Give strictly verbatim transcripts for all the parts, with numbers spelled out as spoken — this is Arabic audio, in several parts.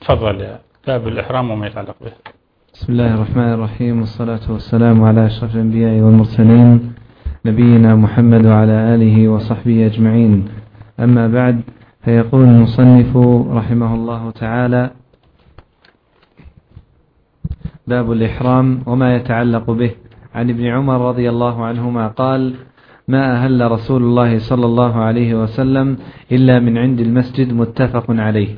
تفضل. باب الإحرام وما يتعلق به. بسم الله الرحمن الرحيم، والصلاة والسلام على أشرف الأنبياء والمرسلين نبينا محمد وعلى آله وصحبه أجمعين. أما بعد، فيقول المصنف رحمه الله تعالى: باب الإحرام وما يتعلق به. عن ابن عمر رضي الله عنهما قال: ما أهل رسول الله صلى الله عليه وسلم إلا من عند المسجد، متفق عليه.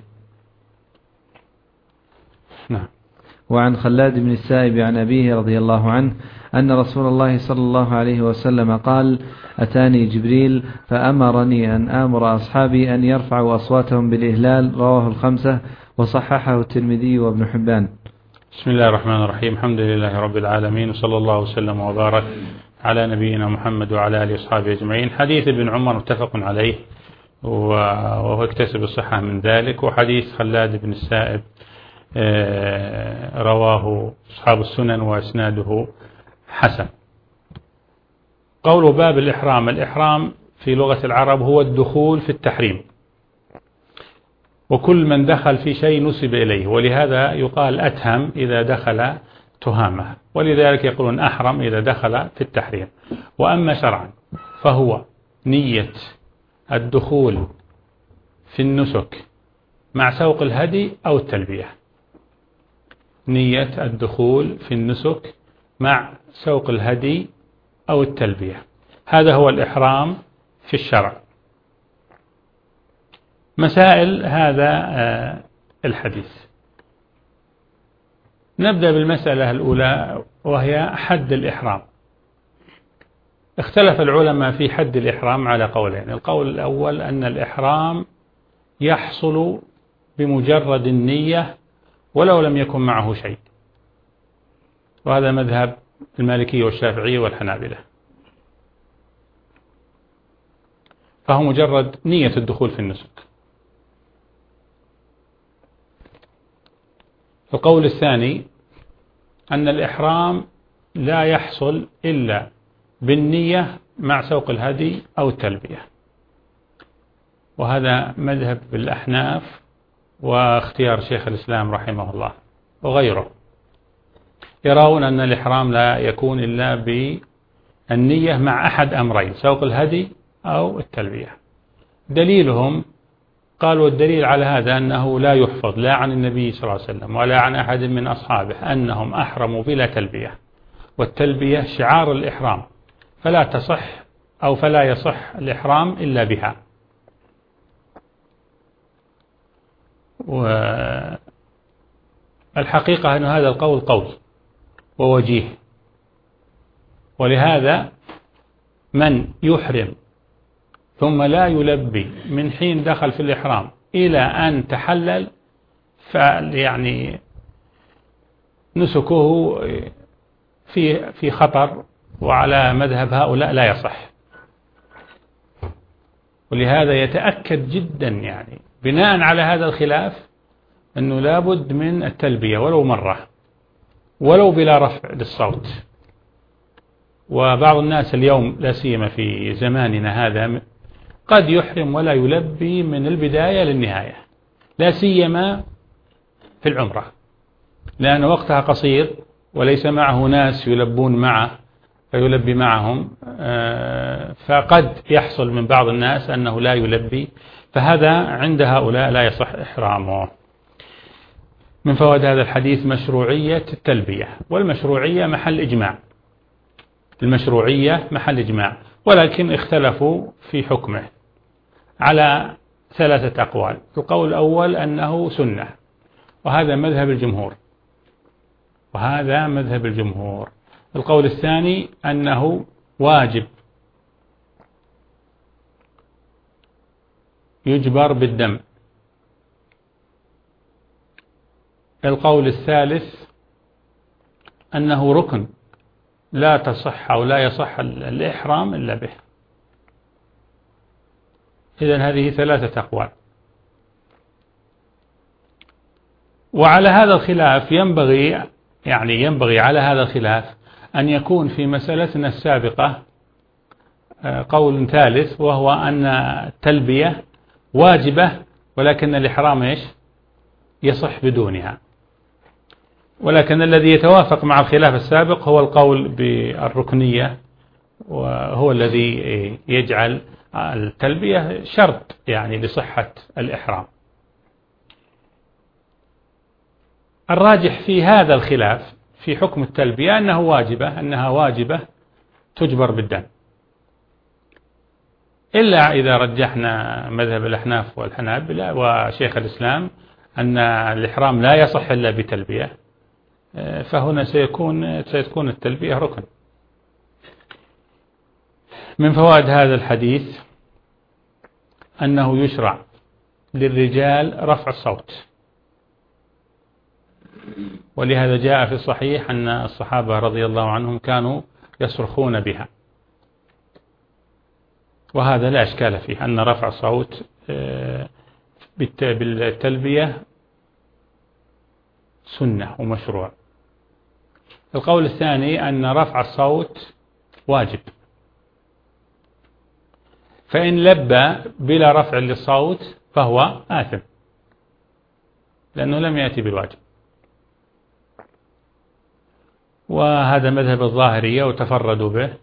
نعم. وعن خلاد بن السائب عن أبيه رضي الله عنه أن رسول الله صلى الله عليه وسلم قال: أتاني جبريل فأمرني أن آمر أصحابي أن يرفعوا أصواتهم بالإهلال. رواه الخمسة وصححه الترمذي وابن حبان. بسم الله الرحمن الرحيم، الحمد لله رب العالمين، وصلى الله وسلم وبارك على نبينا محمد وعلى آله وصحبه أجمعين. حديث ابن عمر متفق عليه وهو يكتسب الصحة من ذلك، وحديث خلاد بن السائب رواه أصحاب السنن وإسناده حسن. قول باب الإحرام: الإحرام في لغة العرب هو الدخول في التحريم، وكل من دخل في شيء نسب إليه، ولهذا يقال أتهم إذا دخل تهامة، ولذلك يقولون أحرم إذا دخل في التحريم. وأما شرعا فهو نية الدخول في النسك مع سوق الهدي أو التلبية. نية الدخول في النسك مع سوق الهدي أو التلبية، هذا هو الإحرام في الشرع. مسائل هذا الحديث. نبدأ بالمسألة الأولى، وهي حد الإحرام. اختلف العلماء في حد الإحرام على قولين. القول الأول أن الإحرام يحصل بمجرد النية ولو لم يكن معه شيء، وهذا مذهب المالكية والشافعية والحنابلة، فهو مجرد نية الدخول في النسك. القول الثاني أن الإحرام لا يحصل إلا بالنية مع سوق الهدي أو التلبية، وهذا مذهب الأحناف واختيار شيخ الإسلام رحمه الله وغيره. يرون أن الإحرام لا يكون إلا بالنية مع أحد أمرين، سوق الهدي أو التلبية. دليلهم قالوا الدليل على هذا أنه لا يحفظ لا عن النبي صلى الله عليه وسلم ولا عن أحد من أصحابه أنهم أحرموا بلا تلبية، والتلبية شعار الإحرام، فلا تصح أو فلا يصح الإحرام إلا بها. والحقيقة أن هذا القول قول ووجيه، ولهذا من يحرم ثم لا يلبي من حين دخل في الإحرام إلى أن تحلل، فيعني نسكه في في خطر، وعلى مذهب هؤلاء لا يصح. ولهذا يتأكد جدا يعني بناء على هذا الخلاف أنه لابد من التلبية ولو مرة، ولو بلا رفع للصوت. وبعض الناس اليوم لا سيما في زماننا هذا قد يحرم ولا يلبي من البداية للنهاية، لا سيما في العمرة، لأن وقتها قصير وليس معه ناس يلبون معه فيلبي معهم، فقد يحصل من بعض الناس أنه لا يلبي، فهذا عند هؤلاء لا يصح إحرامه. من فوائد هذا الحديث مشروعية التلبية، والمشروعية محل إجماع، المشروعية محل إجماع، ولكن اختلفوا في حكمه على ثلاثة أقوال. القول الأول أنه سنة، وهذا مذهب الجمهور، وهذا مذهب الجمهور. القول الثاني أنه واجب يجبر بالدم. القول الثالث أنه ركن لا تصح أو لا يصح الإحرام إلا به. إذن هذه ثلاثة أقوال. وعلى هذا الخلاف ينبغي يعني ينبغي على هذا الخلاف أن يكون في مسألتنا السابقة قول ثالث، وهو أن التلبية واجبة ولكن الإحرام إيش؟ يصح بدونها. ولكن الذي يتوافق مع الخلاف السابق هو القول بالركنية، وهو الذي يجعل التلبية شرط يعني لصحة الإحرام. الراجح في هذا الخلاف في حكم التلبية أنه واجبة أنها واجبة تجبر بالدم، إلا إذا رجحنا مذهب الأحناف والحنابلة وشيخ الإسلام أن الإحرام لا يصح إلا بتلبية، فهنا سيكون ستكون التلبية ركن. من فوائد هذا الحديث أنه يشرع للرجال رفع الصوت، ولهذا جاء في الصحيح أن الصحابة رضي الله عنهم كانوا يصرخون بها، وهذا لا إشكال فيه أن رفع الصوت بالتلبية سنة ومشروع. القول الثاني أن رفع الصوت واجب، فإن لبى بلا رفع للصوت فهو آثم لأنه لم يأتي بالواجب. وهذا مذهب الظاهرية وتفردوا به،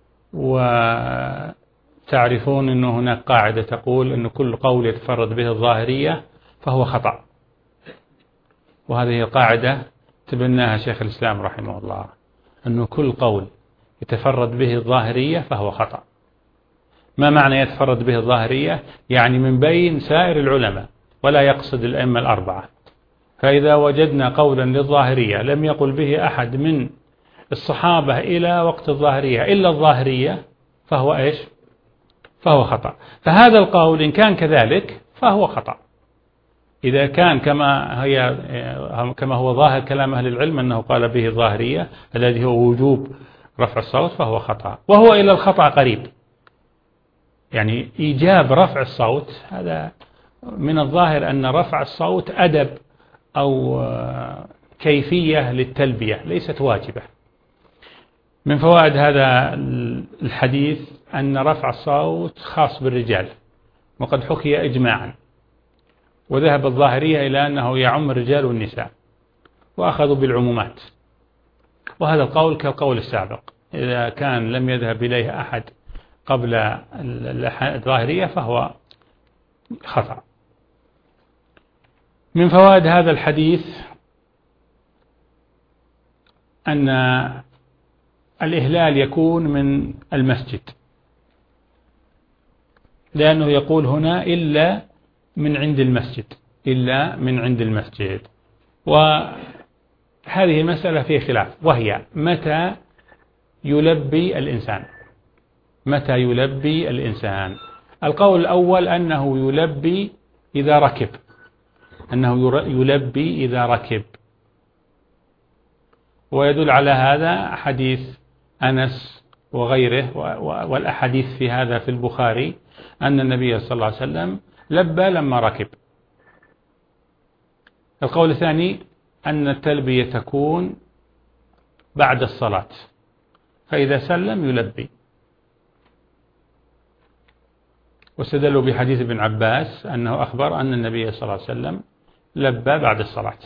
وتعرفون أنه هناك قاعدة تقول أن كل قول يتفرد به الظاهرية فهو خطأ، وهذه القاعدة تبناها شيخ الإسلام رحمه الله، أنه كل قول يتفرد به الظاهرية فهو خطأ. ما معنى يتفرد به الظاهرية؟ يعني من بين سائر العلماء، ولا يقصد الأئمة الأربعة. فإذا وجدنا قولا للظاهرية لم يقل به أحد من الصحابة إلى وقت الظاهرية إلا الظاهرية فهو إيش؟ فهو خطأ. فهذا القول إن كان كذلك فهو خطأ. إذا كان كما هي كما هو ظاهر كلام أهل العلم أنه قال به الظاهرية الذي هو وجوب رفع الصوت فهو خطأ، وهو إلى الخطأ قريب. يعني إيجاب رفع الصوت هذا من الظاهر أن رفع الصوت أدب أو كيفية للتلبية ليست واجبة. من فوائد هذا الحديث أن رفع الصوت خاص بالرجال، وقد حكي إجماعا، وذهب الظاهرية إلى أنه يعم الرجال والنساء، وأخذوا بالعمومات، وهذا القول كالقول السابق، إذا كان لم يذهب إليه أحد قبل الظاهرية فهو خطأ. من فوائد هذا الحديث أن الإهلال يكون من المسجد، لأنه يقول هنا إلا من عند المسجد، إلا من عند المسجد. وهذه مسألة فيه خلاف، وهي متى يلبي الإنسان، متى يلبي الإنسان. القول الأول أنه يلبي إذا ركب، أنه يلبي إذا ركب، ويدل على هذا حديث أنس وغيره والأحاديث في هذا في البخاري أن النبي صلى الله عليه وسلم لبى لما ركب. القول الثاني أن التلبية تكون بعد الصلاة، فإذا سلم يلبي، واستدلوا بحديث ابن عباس أنه أخبر أن النبي صلى الله عليه وسلم لبى بعد الصلاة.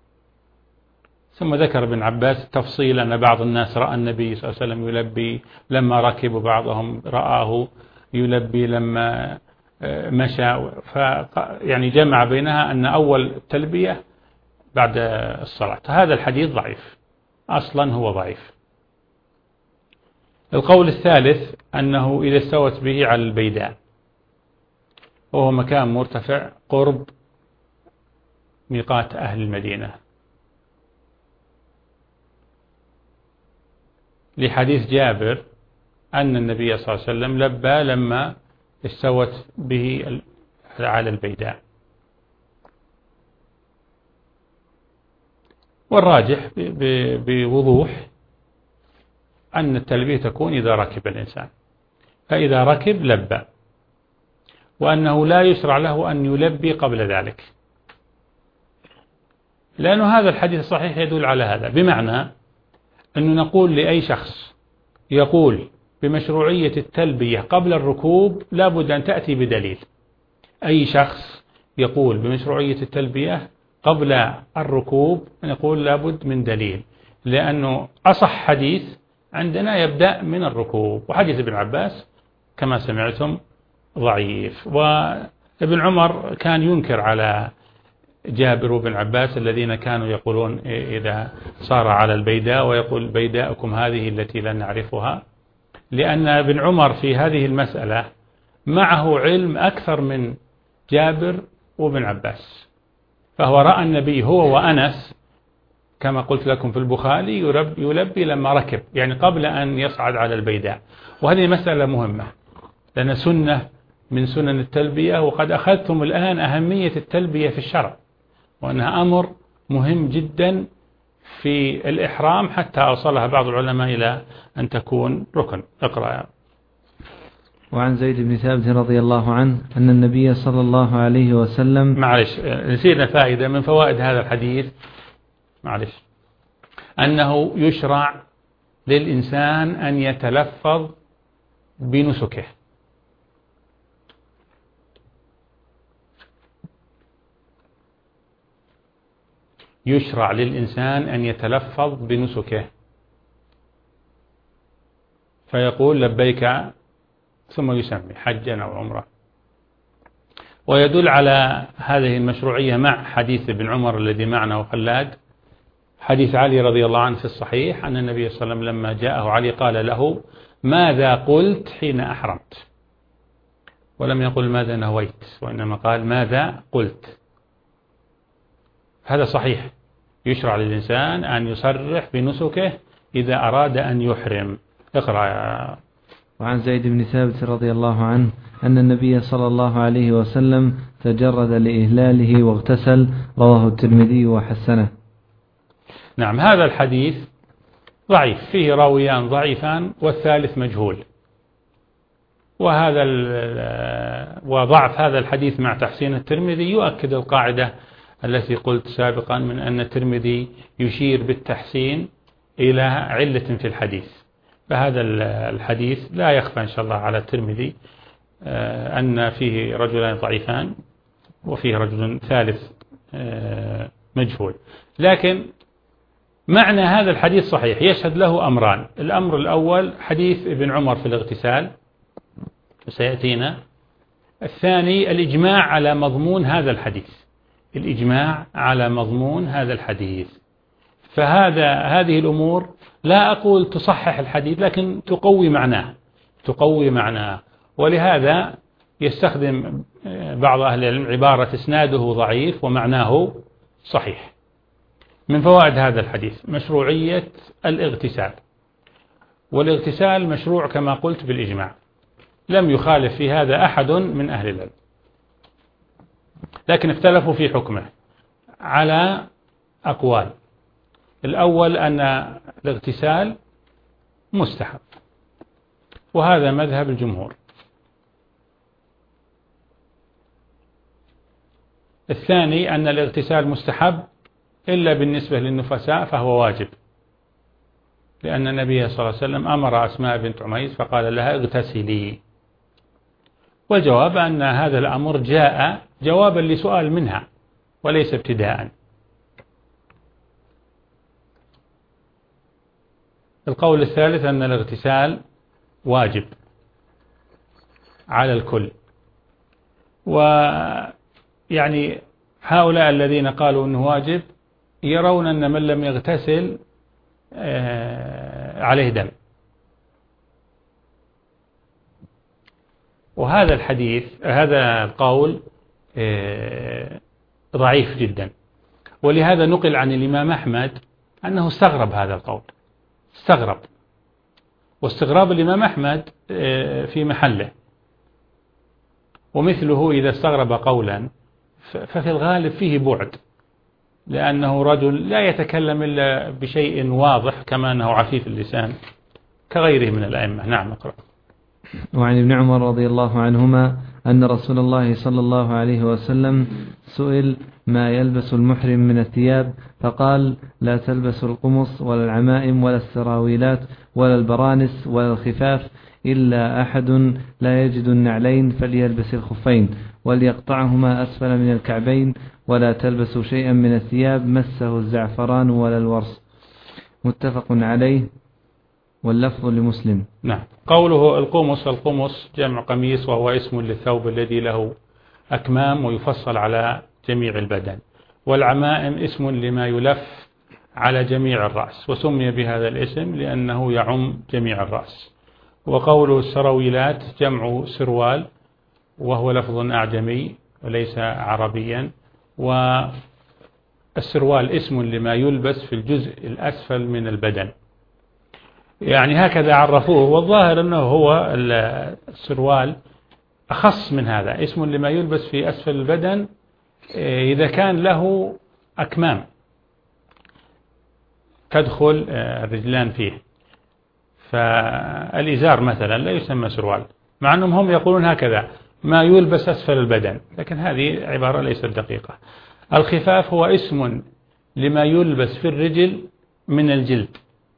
ثم ذكر ابن عباس تفصيل أن بعض الناس رأى النبي صلى الله عليه وسلم يلبي لما ركب، وبعضهم رآه يلبي لما مشى، يعني جمع بينها أن أول التلبية بعد الصلاة. هذا الحديث ضعيف أصلا، هو ضعيف. القول الثالث أنه إذا استوت به على البيداء، وهو مكان مرتفع قرب ميقات أهل المدينة، لحديث جابر أن النبي صلى الله عليه وسلم لبى لما استوت به على البيداء. والراجح بوضوح أن التلبية تكون إذا ركب الإنسان، فإذا ركب لبى، وأنه لا يشرع له أن يلبي قبل ذلك، لأن هذا الحديث الصحيح يدل على هذا، بمعنى أنه نقول لأي شخص يقول بمشروعية التلبية قبل الركوب لابد أن تأتي بدليل. أي شخص يقول بمشروعية التلبية قبل الركوب نقول لابد من دليل، لأنه أصح حديث عندنا يبدأ من الركوب، وحديث ابن عباس كما سمعتم ضعيف. وابن عمر كان ينكر على جابر وابن عباس الذين كانوا يقولون إذا صار على البيداء ويقول بيداءكم هذه التي لا نعرفها، لأن ابن عمر في هذه المسألة معه علم أكثر من جابر وابن عباس، فهو رأى النبي هو وأنس كما قلت لكم في البخاري يلبي لما ركب، يعني قبل أن يصعد على البيداء. وهذه مسألة مهمة لأن سنة من سنن التلبية، وقد أخذتم الآن أهمية التلبية في الشرع، وأنها أمر مهم جدا في الإحرام حتى أوصلها بعض العلماء إلى أن تكون ركن. اقرأ. وعن زيد بن ثابت رضي الله عنه أن النبي صلى الله عليه وسلم معلش نسينا فائدة من فوائد هذا الحديث، معلش أنه يشرع للإنسان أن يتلفظ بنسكه، يشرع للإنسان أن يتلفظ بنسكه فيقول لبيك ثم يسمي حجا أو عمره. ويدل على هذه المشروعية مع حديث ابن عمر الذي معنا وخلاد، حديث علي رضي الله عنه في الصحيح أن النبي صلى الله عليه وسلم لما جاءه علي قال له ماذا قلت حين أحرمت، ولم يقل ماذا نويت، وإنما قال ماذا قلت. هذا صحيح، يشرع للإنسان أن يصرح بنسكه إذا أراد أن يحرم. اقرأ يا. وعن زيد بن ثابت رضي الله عنه أن النبي صلى الله عليه وسلم تجرد لإهلاله واغتسل، رواه الترمذي وحسنه. نعم، هذا الحديث ضعيف، فيه راويان ضعيفان والثالث مجهول، وهذا وضعف هذا الحديث مع تحسين الترمذي يؤكد القاعدة التي قلت سابقا من أن الترمذي يشير بالتحسين إلى علة في الحديث. فهذا الحديث لا يخفى إن شاء الله على الترمذي أن فيه رجلان ضعيفان وفيه رجل ثالث مجهول، لكن معنى هذا الحديث صحيح، يشهد له أمران. الأمر الأول حديث ابن عمر في الاغتسال سيأتينا، الثاني الإجماع على مضمون هذا الحديث، الإجماع على مضمون هذا الحديث. فهذا هذه الأمور لا أقول تصحح الحديث لكن تقوي معناه، تقوي معناه. ولهذا يستخدم بعض أهل العلم عبارة إسناده ضعيف ومعناه صحيح. من فوائد هذا الحديث مشروعية الاغتسال، والاغتسال مشروع كما قلت بالإجماع، لم يخالف في هذا أحد من أهل العلم، لكن اختلفوا في حكمه على أقوال. الأول أن الاغتسال مستحب، وهذا مذهب الجمهور. الثاني أن الاغتسال مستحب إلا بالنسبة للنفساء فهو واجب، لأن النبي صلى الله عليه وسلم أمر أسماء بنت عميس فقال لها اغتسلي. والجواب أن هذا الأمر جاء جوابا لسؤال منها وليس ابتداء. القول الثالث أن الاغتسال واجب على الكل، ويعني هؤلاء الذين قالوا أنه واجب يرون أن من لم يغتسل عليه دم، وهذا الحديث هذا القول ضعيف جدا. ولهذا نقل عن الإمام أحمد أنه استغرب هذا القول، استغرب، واستغراب الإمام أحمد في محله. ومثله إذا استغرب قولا ففي الغالب فيه بعد، لأنه رجل لا يتكلم إلا بشيء واضح كما أنه عفيف اللسان كغيره من الأئمة. نعم اقرأ. وعن ابن عمر رضي الله عنهما أن رسول الله صلى الله عليه وسلم سئل ما يلبس المحرم من الثياب فقال لا تلبس القمص ولا العمائم ولا السراويلات ولا البرانس ولا الخفاف إلا أحد لا يجد النعلين فليلبس الخفين وليقطعهما أسفل من الكعبين ولا تلبسوا شيئا من الثياب مسه الزعفران ولا الورس. متفق عليه واللفظ لمسلم. نعم. قوله القمص، القمص جمع قميص، وهو اسم للثوب الذي له أكمام ويفصل على جميع البدن. والعمائم اسم لما يلف على جميع الرأس، وسمي بهذا الاسم لأنه يعم جميع الرأس. وقوله السرويلات جمع سروال، وهو لفظ أعجمي وليس عربيا. والسروال اسم لما يلبس في الجزء الأسفل من البدن، يعني هكذا عرفوه. والظاهر أنه هو السروال أخص من هذا، اسم لما يلبس في أسفل البدن إذا كان له أكمام تدخل الرجلان فيه. فالإزار مثلا لا يسمى سروال، مع أنهم هم يقولون هكذا ما يلبس أسفل البدن، لكن هذه عبارة ليست دقيقة. الخفاف هو اسم لما يلبس في الرجل من الجلد،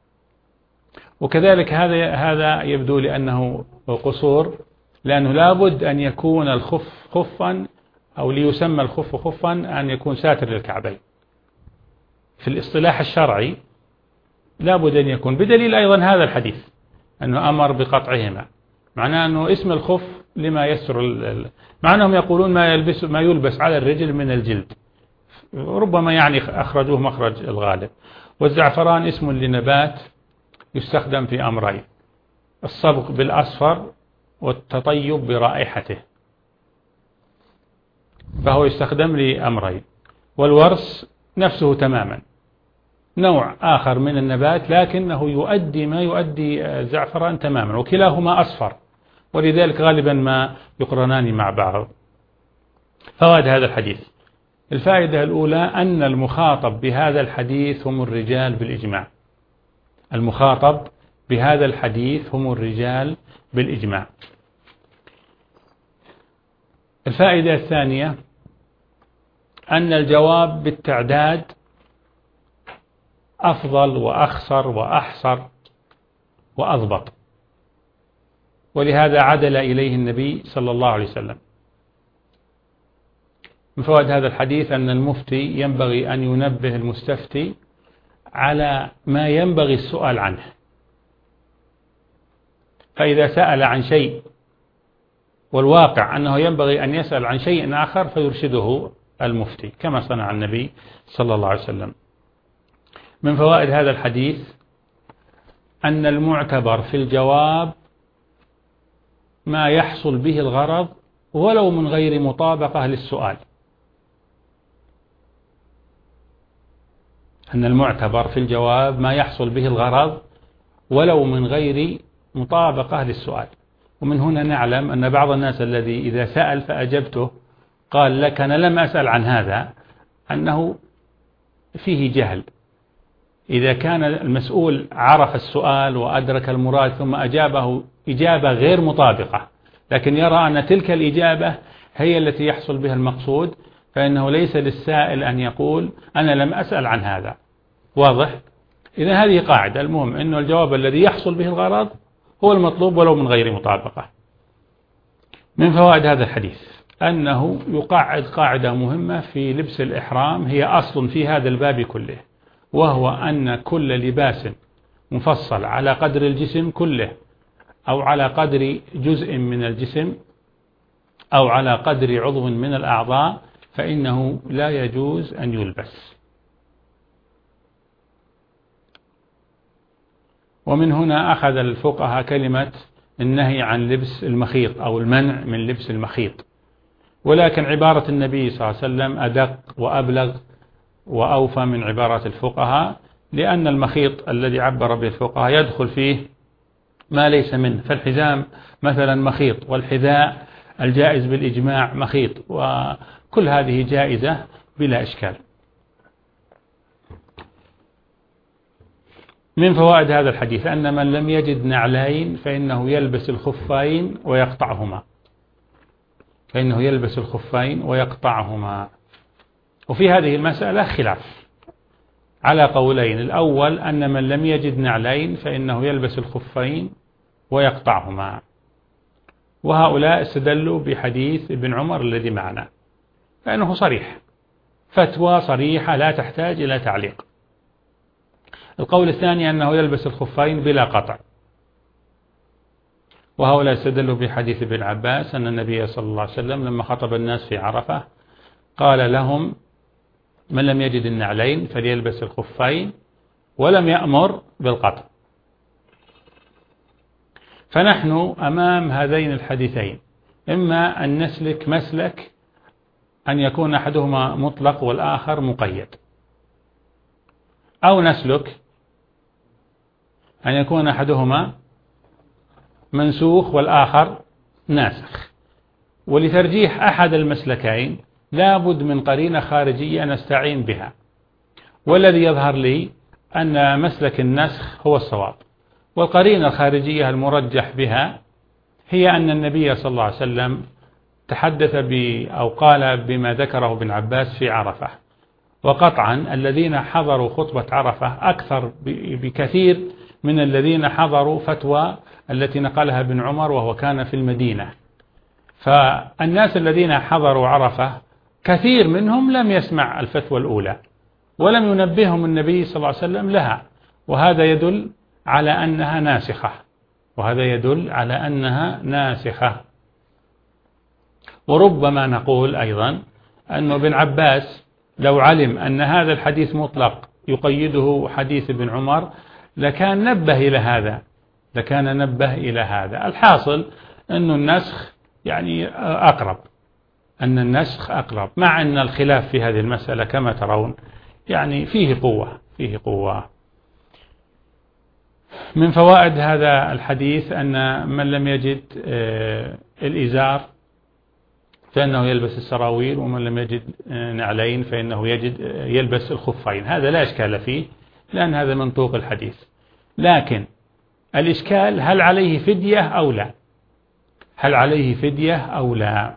وكذلك هذا هذا يبدو لأنه قصور، لأنه لابد أن يكون الخف خفا، أو ليسمى الخف خفا أن يكون ساتر للكعبين. في الاصطلاح الشرعي لابد أن يكون، بدليل أيضا هذا الحديث أنه أمر بقطعهما، معناه أنه اسم الخف لما يسر، مع أنهم يقولون ما يلبس ما يلبس على الرجل من الجلد، ربما يعني أخرجوه مخرج الغالب. والزعفران اسم لنبات يستخدم في أمرين: الصبغ بالأصفر والتطيب برائحته، فهو يستخدم لأمرين. والورس نفسه تماما، نوع آخر من النبات لكنه يؤدي ما يؤدي الزعفران تماما، وكلاهما أصفر، ولذلك غالبا ما يقرنان مع بعض. فوائد هذا الحديث: الفائدة الأولى أن المخاطب بهذا الحديث هم الرجال بالإجماع. المخاطب بهذا الحديث هم الرجال بالإجماع. الفائدة الثانية أن الجواب بالتعداد أفضل وأخصر وأحصر وأضبط، ولهذا عدل إليه النبي صلى الله عليه وسلم. من فوائد هذا الحديث أن المفتي ينبغي أن ينبه المستفتي على ما ينبغي السؤال عنه، فإذا سأل عن شيء والواقع أنه ينبغي أن يسأل عن شيء آخر فيرشده المفتي، كما صنع النبي صلى الله عليه وسلم. من فوائد هذا الحديث أن المعتبر في الجواب ما يحصل به الغرض ولو من غير مطابقة للسؤال. أن المعتبر في الجواب ما يحصل به الغرض ولو من غير مطابقة للسؤال. ومن هنا نعلم أن بعض الناس الذي إذا سأل فأجبته قال لك أنا لم أسأل عن هذا، أنه فيه جهل. إذا كان المسؤول عرف السؤال وأدرك المراد ثم أجابه إجابة غير مطابقة، لكن يرى أن تلك الإجابة هي التي يحصل بها المقصود، فإنه ليس للسائل أن يقول أنا لم أسأل عن هذا. واضح؟ إذا هذه قاعدة، المهم أنه الجواب الذي يحصل به الغرض هو المطلوب ولو من غير مطابقة. من فوائد هذا الحديث أنه يقعد قاعدة مهمة في لبس الإحرام، هي أصل في هذا الباب كله، وهو أن كل لباس مفصل على قدر الجسم كله، أو على قدر جزء من الجسم، أو على قدر عضو من الأعضاء، فإنه لا يجوز أن يلبس. ومن هنا أخذ الفقهاء كلمة النهي عن لبس المخيط أو المنع من لبس المخيط، ولكن عبارة النبي صلى الله عليه وسلم أدق وأبلغ وأوفى من عبارات الفقهاء، لأن المخيط الذي عبر به الفقهاء يدخل فيه ما ليس منه، فالحزام مثلا مخيط، والحذاء الجائز بالإجماع مخيط، وكل هذه جائزة بلا إشكال. من فوائد هذا الحديث أن من لم يجد نعلين فإنه يلبس الخفين ويقطعهما، فإنه يلبس الخفين ويقطعهما. وفي هذه المسألة خلاف على قولين: الأول أن من لم يجد نعلين فإنه يلبس الخفين ويقطعهما، وهؤلاء استدلوا بحديث ابن عمر الذي معنا، فإنه صريح، فتوى صريحة لا تحتاج إلى تعليق. القول الثاني أنه يلبس الخفين بلا قطع، وهؤلاء استدلوا بحديث ابن عباس أن النبي صلى الله عليه وسلم لما خطب الناس في عرفة قال لهم من لم يجد النعلين فليلبس الخفين، ولم يأمر بالقطع. فنحن أمام هذين الحديثين، إما أن نسلك مسلك أن يكون أحدهما مطلق والآخر مقيد، أو نسلك أن يكون أحدهما منسوخ والآخر ناسخ. ولترجيح أحد المسلكين لا بد من قرينة خارجية نستعين بها، والذي يظهر لي أن مسلك النسخ هو الصواب. والقرينة الخارجية المرجح بها هي أن النبي صلى الله عليه وسلم تحدث ب أو قال بما ذكره ابن عباس في عرفة، وقطعا الذين حضروا خطبة عرفة أكثر بكثير من الذين حضروا فتوى التي نقلها ابن عمر وهو كان في المدينة. فالناس الذين حضروا عرفة كثير منهم لم يسمع الفتوى الأولى ولم ينبههم النبي صلى الله عليه وسلم لها، وهذا يدل على أنها ناسخة وهذا يدل على أنها ناسخة. وربما نقول أيضا أن ابن عباس لو علم أن هذا الحديث مطلق يقيده حديث ابن عمر لكان نبه إلى هذا لكان نبه إلى هذا. الحاصل أن النسخ يعني أقرب أن النسخ أقرب مع أن الخلاف في هذه المسألة كما ترون يعني فيه قوة فيه قوة. من فوائد هذا الحديث أن من لم يجد الإزار فإنه يلبس السراويل، ومن لم يجد نعلين فإنه يجد يلبس الخفين. هذا لا إشكال فيه لأن هذا منطوق الحديث. لكن الإشكال هل عليه فدية أو لا هل عليه فدية أو لا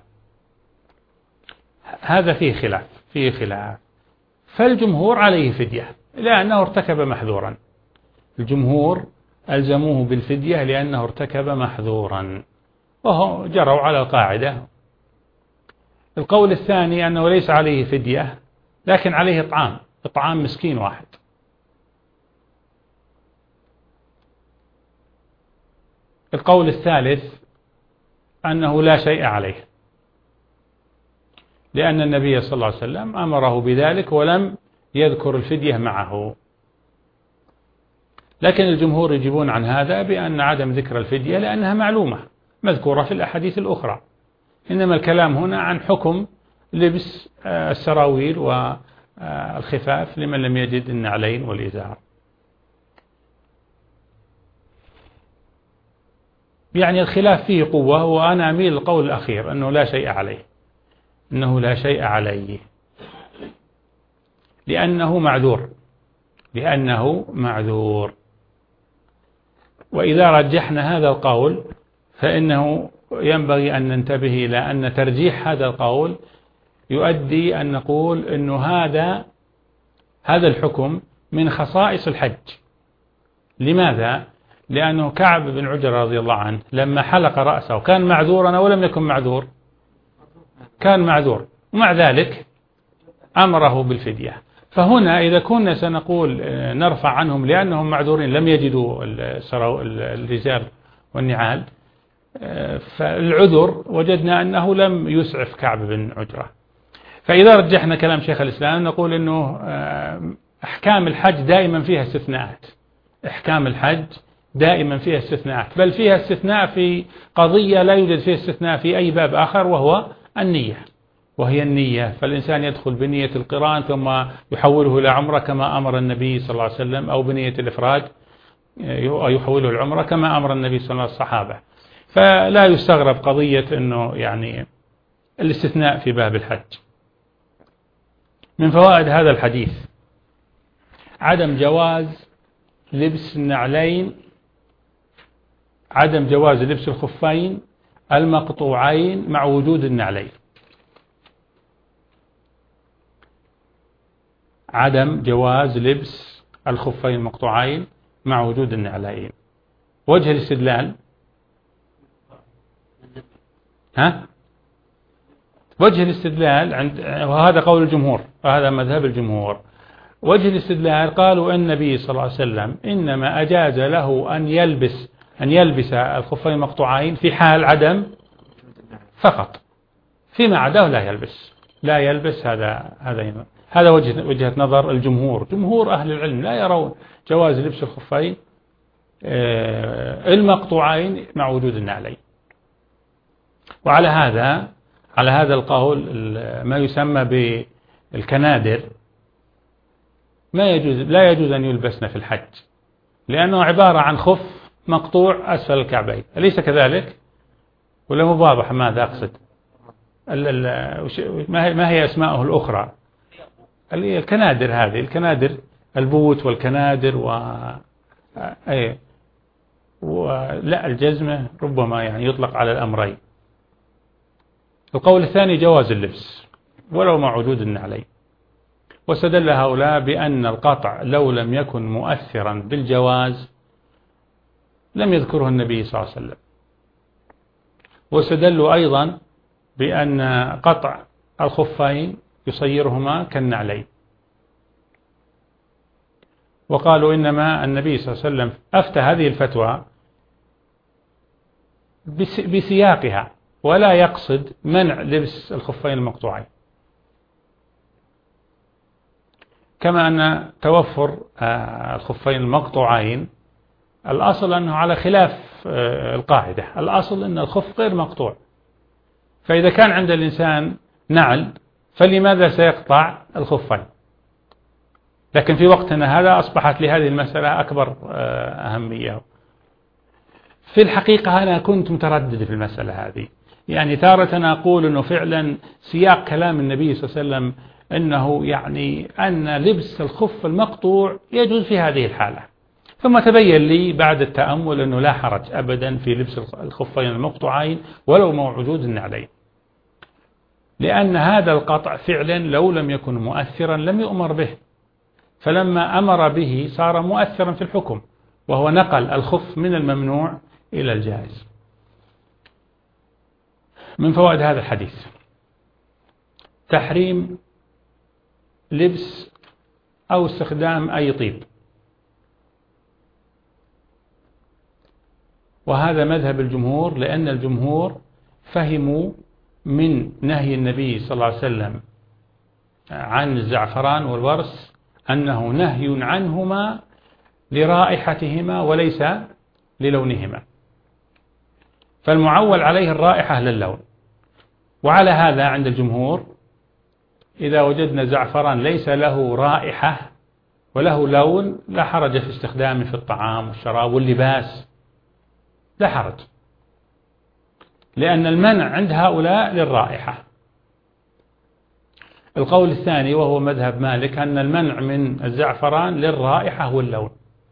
هذا فيه خلاف فيه خلاف فالجمهور عليه فدية لأنه ارتكب محذورا. الجمهور ألزموه بالفدية لأنه ارتكب محذورا وهم جروا على القاعدة. القول الثاني أنه ليس عليه فدية لكن عليه إطعام إطعام مسكين واحد. القول الثالث أنه لا شيء عليه لأن النبي صلى الله عليه وسلم أمره بذلك ولم يذكر الفدية معه. لكن الجمهور يجيبون عن هذا بأن عدم ذكر الفدية لأنها معلومة مذكورة في الأحاديث الأخرى، إنما الكلام هنا عن حكم لبس السراويل والخفاف لمن لم يجد النعلين والإزار. يعني الخلاف فيه قوة، وأنا أميل القول الأخير أنه لا شيء عليه أنه لا شيء عليه لأنه معذور لأنه معذور. وإذا رجحنا هذا القول فإنه ينبغي أن ننتبه إلى أن ترجيح هذا القول يؤدي أن نقول أنه هذا هذا الحكم من خصائص الحج. لماذا؟ لأنه كعب بن عجرة رضي الله عنه لما حلق رأسه كان معذورا أو لم يكن معذور؟ كان معذور، ومع ذلك أمره بالفدية. فهنا إذا كنا سنقول نرفع عنهم لأنهم معذورين لم يجدوا الرزار والنعال، فالعذر وجدنا أنه لم يسعف كعب بن عجرة. فإذا رجحنا كلام شيخ الإسلام نقول أنه أحكام الحج دائما فيها استثناءات أحكام الحج دائما فيها استثناءات بل فيها استثناء في قضية لا يوجد فيها استثناء في أي باب آخر وهو النية وهي النية. فالإنسان يدخل بنية القران ثم يحوله إلى عمرة كما أمر النبي صلى الله عليه وسلم، أو بنية الإفراد يحوله العمرة كما أمر النبي صلى الله عليه وسلم الصحابة. فلا يستغرب قضية أنه يعني الاستثناء في باب الحج. من فوائد هذا الحديث عدم جواز لبس النعلين عدم جواز لبس الخفين المقطوعين مع وجود النعلين. عدم جواز لبس الخفين المقطوعين مع وجود النعلين. وجه الاستدلال ها وجه الاستدلال عند وهذا قول الجمهور وهذا مذهب الجمهور. وجه الاستدلال قالوا النبي صلى الله عليه وسلم إنما أجاز له أن يلبس أن يلبس الخفين المقطوعين في حال عدم فقط، فيما عداه لا يلبس لا يلبس هذا هذا هذا وجه وجهة نظر الجمهور. جمهور أهل العلم لا يرون جواز لبس الخفين المقطوعين مع وجود النعلين. وعلى هذا على هذا القول ما يسمى بالكنادر ما يجوز لا يجوز أن يلبسن في الحج، لأنه عبارة عن خف مقطوع أسفل الكعبين، أليس كذلك؟ ولا مو واضح ماذا أقصد؟ ما هي أسماءه الأخرى؟ الكنادر، هذه الكنادر البوت والكنادر و أي ولا الجزمة ربما يعني يطلق على الأمرين. القول الثاني جواز اللبس ولو مع وجود النعلين، واستدل هؤلاء بأن القطع لو لم يكن مؤثرا بالجواز لم يذكره النبي صلى الله عليه وسلم. واستدلوا أيضا بأن قطع الخفين يصيرهما كالنعلين، وقالوا إنما النبي صلى الله عليه وسلم أفتى هذه الفتوى بسياقها ولا يقصد منع لبس الخفين المقطوعين. كما أن توفر الخفين المقطوعين الأصل أنه على خلاف القاعدة، الأصل أن الخف غير مقطوع، فإذا كان عند الإنسان نعل فلماذا سيقطع الخفين؟ لكن في وقتنا هذا أصبحت لهذه المسألة أكبر أهمية. في الحقيقة أنا كنت متردد في المسألة هذه، يعني تارة أقول أنه فعلا سياق كلام النبي صلى الله عليه وسلم أنه يعني أن لبس الخف المقطوع يجوز في هذه الحالة، ثم تبين لي بعد التأمل أنه لا حرج أبدا في لبس الخفين المقطوعين ولو مع وجود النعلين، لأن هذا القطع فعلا لو لم يكن مؤثرا لم يؤمر به، فلما أمر به صار مؤثرا في الحكم، وهو نقل الخف من الممنوع إلى الجائز. من فوائد هذا الحديث تحريم لبس أو استخدام أي طيب، وهذا مذهب الجمهور، لأن الجمهور فهموا من نهي النبي صلى الله عليه وسلم عن الزعفران والورس أنه نهي عنهما لرائحتهما وليس للونهما، فالمعول عليه الرائحة للون. وعلى هذا عند الجمهور إذا وجدنا زعفران ليس له رائحة وله لون لا حرج في استخدامه في الطعام والشراب واللباس، لا حرج، لأن المنع عند هؤلاء للرائحة. القول الثاني وهو مذهب مالك أن المنع من الزعفران للرائحة واللون،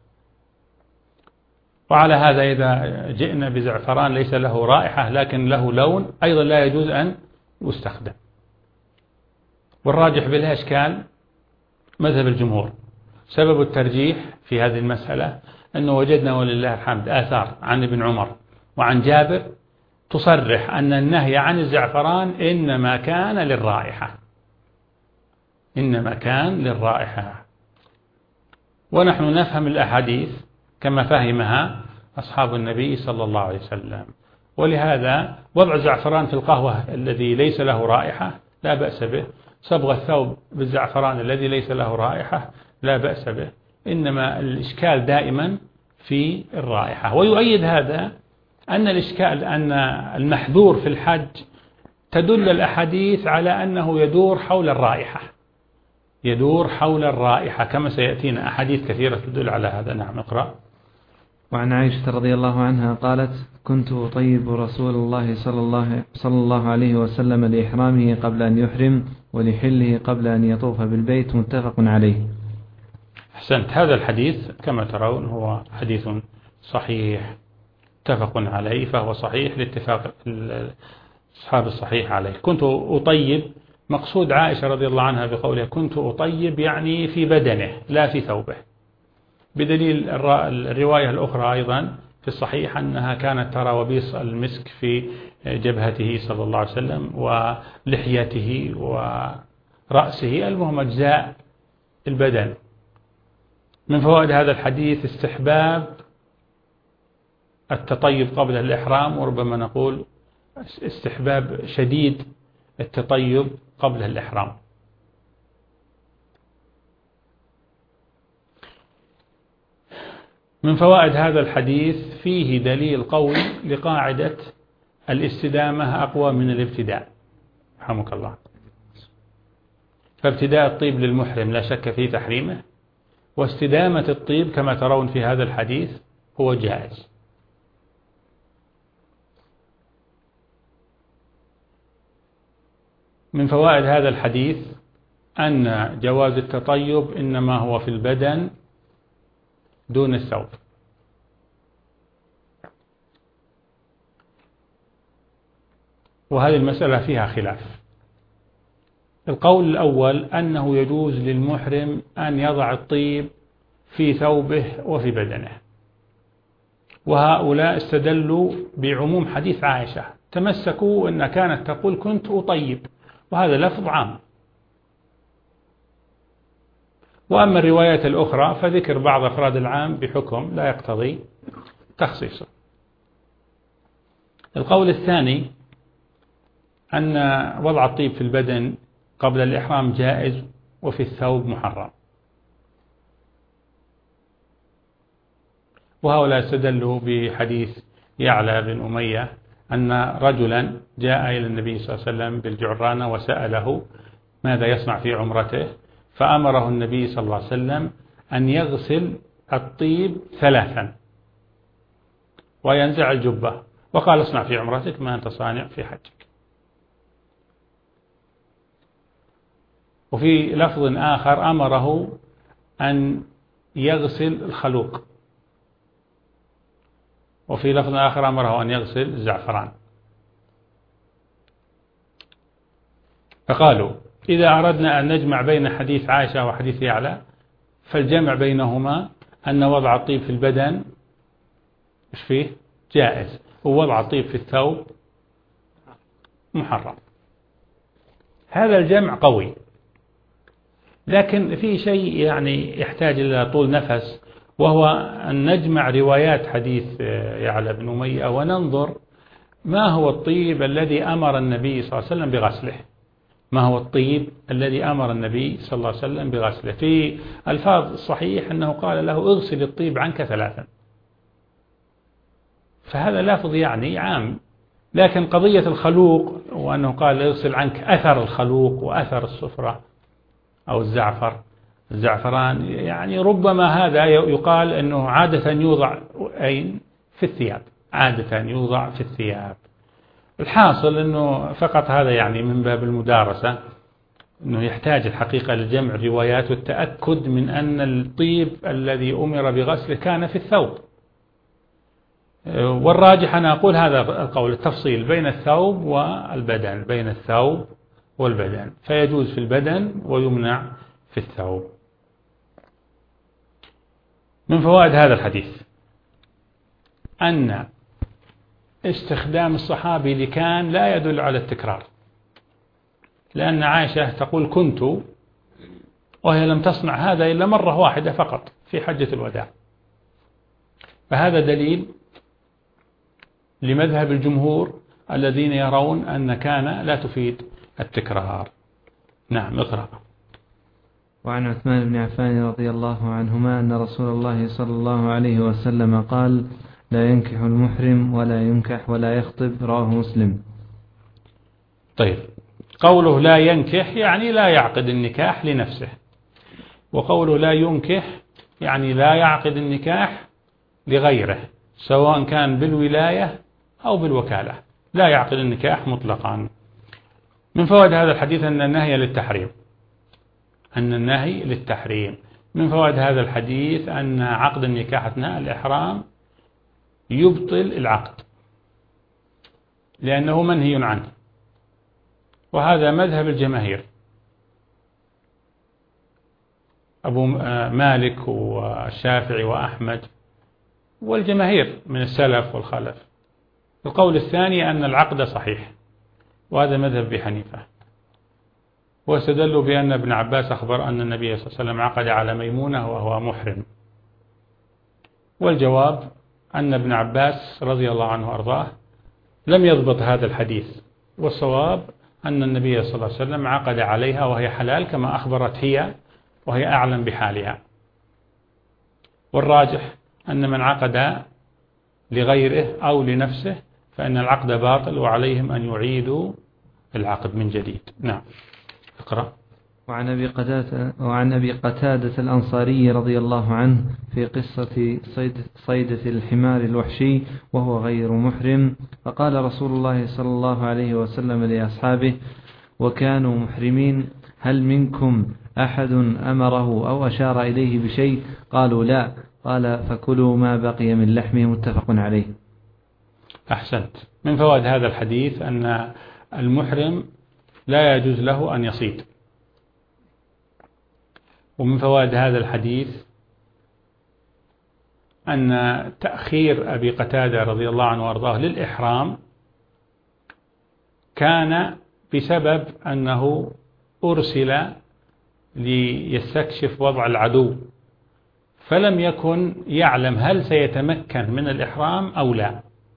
وعلى هذا إذا جئنا بزعفران ليس له رائحة لكن له لون أيضا لا يجوز أن يستخدم. والراجح بالإشكال مذهب الجمهور. سبب الترجيح في هذه المسألة أنه وجدنا ولله الحمد آثار عن ابن عمر وعن جابر تصرح أن النهي عن الزعفران إنما كان للرائحة إنما كان للرائحة ونحن نفهم الأحاديث كما فهمها أصحاب النبي صلى الله عليه وسلم، ولهذا وضع الزعفران في القهوة الذي ليس له رائحة لا بأس به، صبغ الثوب بالزعفران الذي ليس له رائحة لا بأس به، إنما الإشكال دائما في الرائحة. ويؤيد هذا أن الإشكال أن المحذور في الحج تدل الأحاديث على أنه يدور حول الرائحة يدور حول الرائحة كما سيأتينا أحاديث كثيرة تدل على هذا. نعم اقرأ. وعن عائشة رضي الله عنها قالت: كنت أطيب رسول الله صلى الله, صلى الله عليه وسلم لإحرامه قبل أن يحرم ولحله قبل أن يطوف بالبيت. متفق عليه. أحسنت. هذا الحديث كما ترون هو حديث صحيح متفق عليه، فهو صحيح لاتفاق أصحاب الصحيح عليه. كنت أطيب مقصود عائشة رضي الله عنها بقولها كنت أطيب يعني في بدنه لا في ثوبه، بدليل الرواية الأخرى أيضا في الصحيح أنها كانت ترى وبيص المسك في جبهته صلى الله عليه وسلم ولحيته ورأسه، المهم أجزاء البدن. من فوائد هذا الحديث استحباب التطيب قبل الإحرام، وربما نقول استحباب شديد التطيب قبل الإحرام. من فوائد هذا الحديث فيه دليل قوي لقاعدة الاستدامة أقوى من الابتداء، رحمك الله. فابتداء الطيب للمحرم لا شك في تحريمه، واستدامة الطيب كما ترون في هذا الحديث هو جائز. من فوائد هذا الحديث أن جواز التطيب إنما هو في البدن دون الثوب. وهذه المسألة فيها خلاف. القول الأول أنه يجوز للمحرم أن يضع الطيب في ثوبه وفي بدنه، وهؤلاء استدلوا بعموم حديث عائشة، تمسكوا أن كانت تقول كنت أطيب، وهذا لفظ عام. وأما الروايات الأخرى فذكر بعض أفراد العام بحكم لا يقتضي تخصيصه. القول الثاني أن وضع الطيب في البدن قبل الإحرام جائز وفي الثوب محرم، وهؤلاء استدلوا بحديث يعلى بن أمية أن رجلا جاء إلى النبي صلى الله عليه وسلم بالجعرانة وسأله ماذا يصنع في عمرته، فأمره النبي صلى الله عليه وسلم أن يغسل الطيب ثلاثا وينزع الجبة، وقال اصنع في عمرتك ما أنت صانع في حجك. وفي لفظ آخر أمره أن يغسل الخلوق، وفي لفظ آخر أمره أن يغسل الزعفران. فقالوا إذا أردنا أن نجمع بين حديث عائشة وحديث يعلى فالجمع بينهما أن وضع الطيب في البدن مش فيه جائز، ووضع الطيب في الثوب محرم. هذا الجمع قوي، لكن في شيء يعني يحتاج إلى طول نفس، وهو أن نجمع روايات حديث يعلى بن أمية وننظر ما هو الطيب الذي أمر النبي صلى الله عليه وسلم بغسله. ما هو الطيب الذي أمر النبي صلى الله عليه وسلم بغسله؟ في الفاظ الصحيح أنه قال له اغسل الطيب عنك ثلاثا، فهذا لفظ يعني عام. لكن قضية الخلوق وأنه قال اغسل عنك أثر الخلوق وأثر الصفرة أو الزعفر الزعفران، يعني ربما هذا يقال أنه عادة يوضع أين في الثياب، عادة يوضع في الثياب. الحاصل أنه فقط هذا يعني من باب المدارسة، أنه يحتاج الحقيقة لجمع روايات والتأكد من أن الطيب الذي أمر بغسله كان في الثوب. والراجح أنا أقول هذا القول، التفصيل بين الثوب والبدن، بين الثوب والبدن، فيجوز في البدن ويمنع في الثوب. من فوائد هذا الحديث أن استخدام الصحابي لكان لا يدل على التكرار، لأن عائشة تقول كنت، وهي لم تصنع هذا إلا مرة واحدة فقط في حجة الوداع. فهذا دليل لمذهب الجمهور الذين يرون أن كان لا تفيد التكرار. نعم اقرأ. وعن عثمان بن عفان رضي الله عنهما أن رسول الله صلى الله عليه وسلم قال لا ينكح المحرم ولا ينكح ولا يخطب، رواه مسلم. طيب، قوله لا ينكح يعني لا يعقد النكاح لنفسه، وقوله لا ينكح يعني لا يعقد النكاح لغيره، سواء كان بالولاية أو بالوكالة، لا يعقد النكاح مطلقا. من فوائد هذا الحديث أن النهي للتحريم، أن النهي للتحريم. من فوائد هذا الحديث أن عقد النكاح أثناء الإحرام يبطل العقد لأنه منهي عنه، وهذا مذهب الجماهير، أبو مالك والشافعي وأحمد والجماهير من السلف والخلف. القول الثاني أن العقد صحيح، وهذا مذهب أبي حنيفة، واستدلوا بأن ابن عباس أخبر أن النبي صلى الله عليه وسلم عقد على ميمونة وهو محرم. والجواب أن ابن عباس رضي الله عنه وأرضاه لم يضبط هذا الحديث، والصواب أن النبي صلى الله عليه وسلم عقد عليها وهي حلال كما أخبرت هي، وهي أعلم بحالها. والراجح أن من عقد لغيره أو لنفسه فإن العقد باطل، وعليهم أن يعيدوا العقد من جديد. نعم، اقرأ. وعن أبي قتادة وعن أبي قتادة الأنصاري رضي الله عنه في قصة صيد صيدة الحمار الوحشي وهو غير محرم، فقال رسول الله صلى الله عليه وسلم لأصحابه وكانوا محرمين: هل منكم أحد أمره أو أشار إليه بشيء؟ قالوا لا. قال: فكلوا ما بقي من لحمه. متفق عليه. أحسنت. من فوائد هذا الحديث أن المحرم لا يجوز له أن يصيد. ومن فوائد هذا الحديث أن تأخير أبي قتادة رضي الله عنه وأرضاه للإحرام كان بسبب أنه أرسل ليستكشف وضع العدو، فلم يكن يعلم هل سيتمكن من الإحرام أو لا.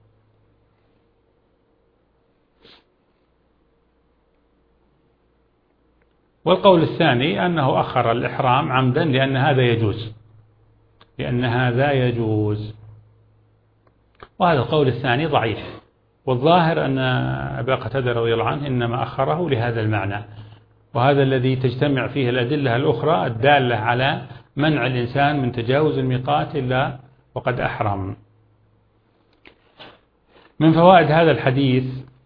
والقول الثاني أنه أخر الإحرام عمدا لأن هذا يجوز لأن هذا يجوز وهذا القول الثاني ضعيف، والظاهر أن أبا قتادة رضي الله عنه إنما أخره لهذا المعنى، وهذا الذي تجتمع فيه الأدلة الأخرى الدالة على منع الإنسان من تجاوز الميقات إلا وقد أحرم. من فوائد هذا الحديث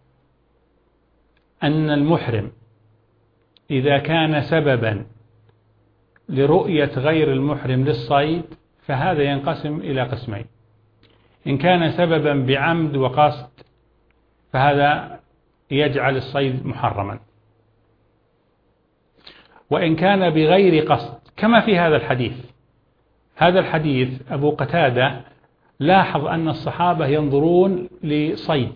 أن المحرم إذا كان سببا لرؤية غير المحرم للصيد فهذا ينقسم إلى قسمين: إن كان سببا بعمد وقصد فهذا يجعل الصيد محرما، وإن كان بغير قصد كما في هذا الحديث. هذا الحديث أبو قتادة لاحظ أن الصحابة ينظرون لصيد،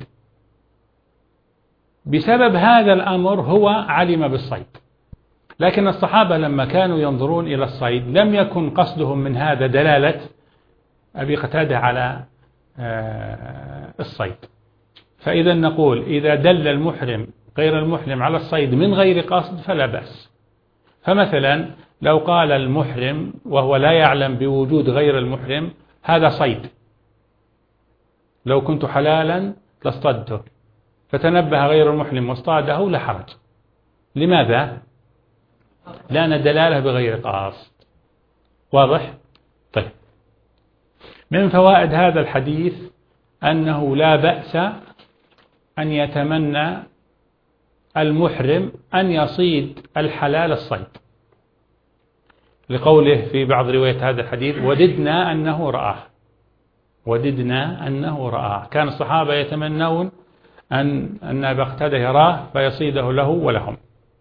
بسبب هذا الأمر هو علم بالصيد، لكن الصحابة لما كانوا ينظرون إلى الصيد لم يكن قصدهم من هذا دلالة أبي قتادة على الصيد. فإذا نقول إذا دل المحرم غير المحرم على الصيد من غير قصد فلا بأس. فمثلا لو قال المحرم وهو لا يعلم بوجود غير المحرم هذا صيد، لو كنت حلالا لاصطدته، فتنبه غير المحرم واصطاده لا حرج. لماذا؟ لأن دلالة بغير قصد. واضح؟ طيب، من فوائد هذا الحديث أنه لا بأس أن يتمنى المحرم أن يصيد الحلال الصيد، لقوله في بعض رواية هذا الحديث: وددنا أنه رآه. وددنا أنه رآه. كان الصحابة يتمنون أن أن أبا قتادة يراه فيصيده له ولهم.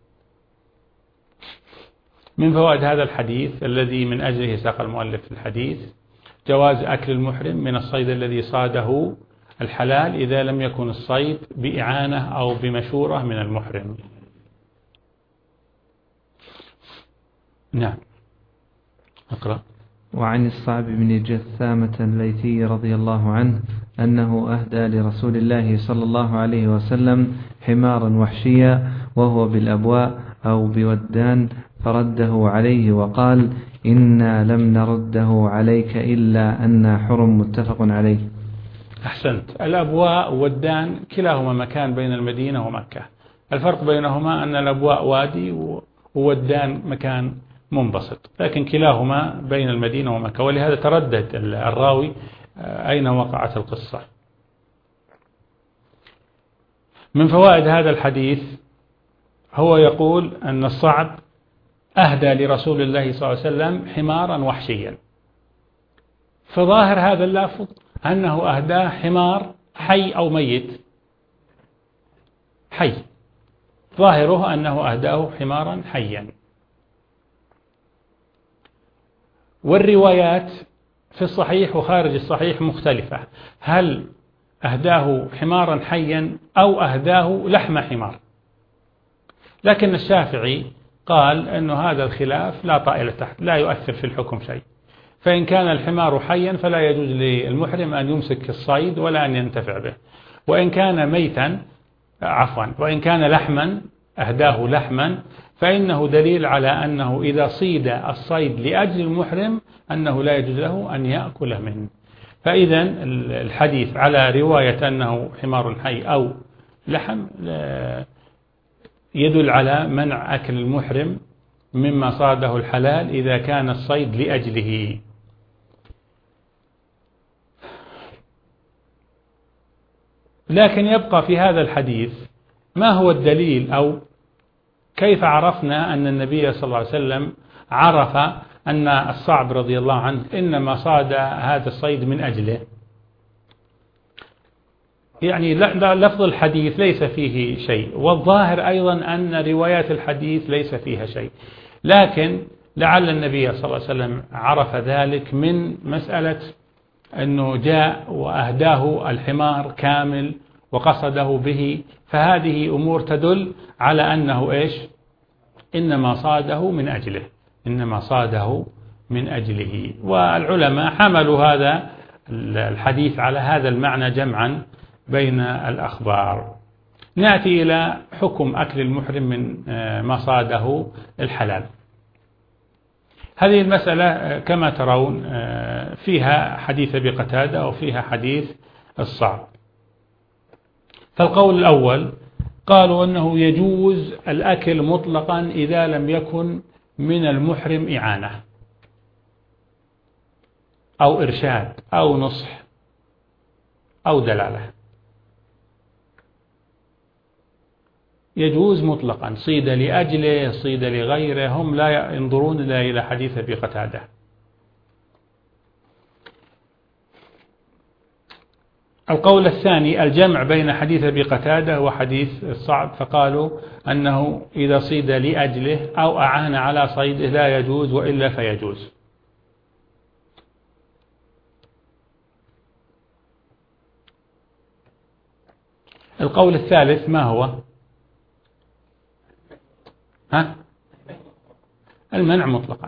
من فوائد هذا الحديث الذي من أجله ساق المؤلف في الحديث جواز أكل المحرم من الصيد الذي صاده الحلال إذا لم يكن الصيد بإعانة أو بمشورة من المحرم. نعم، اقرأ. وعن الصعب بن جثامة الليثي رضي الله عنه أنه أهدى لرسول الله صلى الله عليه وسلم حمارا وحشيا وهو بالأبواء أو بودان، فرده عليه وقال: إنا لم نرده عليك إلا أن حرم. متفق عليه. أحسنت. الأبواء والدان كلاهما مكان بين المدينة ومكة. الفرق بينهما أن الأبواء وادي وودان مكان منبسط، لكن كلاهما بين المدينة ومكة، ولهذا تردد الراوي أين وقعت القصة. من فوائد هذا الحديث هو يقول أن الصعب أهدى لرسول الله صلى الله عليه وسلم حمارا وحشيا، فظاهر هذا اللفظ أنه أهداه حمار حي أو ميت. حي، ظاهره أنه أهداه حمارا حيا. والروايات في الصحيح وخارج الصحيح مختلفة، هل أهداه حمارا حيا أو أهداه لحم حمار؟ لكن الشافعي قال أن هذا الخلاف لا طائل تحت، لا يؤثر في الحكم شيء، فإن كان الحمار حيا فلا يجوز للمحرم أن يمسك الصيد ولا أن ينتفع به، وإن كان ميتا عفوا وإن كان لحما أهداه لحما فإنه دليل على أنه إذا صيد الصيد لأجل المحرم أنه لا يجوز له أن يأكل منه. فإذا الحديث على رواية أنه حمار حي أو لحم يدل على منع أكل المحرم مما صاده الحلال إذا كان الصيد لأجله. لكن يبقى في هذا الحديث ما هو الدليل أو كيف عرفنا أن النبي صلى الله عليه وسلم عرف أن الصعب رضي الله عنه إنما صاد هذا الصيد من أجله؟ يعني لفظ الحديث ليس فيه شيء، والظاهر أيضا أن روايات الحديث ليس فيها شيء، لكن لعل النبي صلى الله عليه وسلم عرف ذلك من مسألة أنه جاء وأهداه الحمار كامل وقصده به، فهذه أمور تدل على أنه إيش؟ إنما صاده من أجله، إنما صاده من أجله. والعلماء حملوا هذا الحديث على هذا المعنى جمعا بين الأخبار. نأتي إلى حكم أكل المحرم من ما صاده الحلال. هذه المسألة كما ترون فيها حديث أبي قتادة وفيها حديث الصعب. فالقول الأول قالوا أنه يجوز الأكل مطلقا إذا لم يكن من المحرم إعانة أو إرشاد أو نصح أو دلالة، يجوز مطلقا، صيد لأجله صيد لغيره، هم لا ينظرون إلا إلى حديث أبي قتادة. القول الثاني الجمع بين حديث أبي قتادة وحديث الصعب، فقالوا أنه إذا صيد لأجله أو أعان على صيده لا يجوز وإلا فيجوز. القول الثالث ما هو؟ ها؟ المنع مطلقا،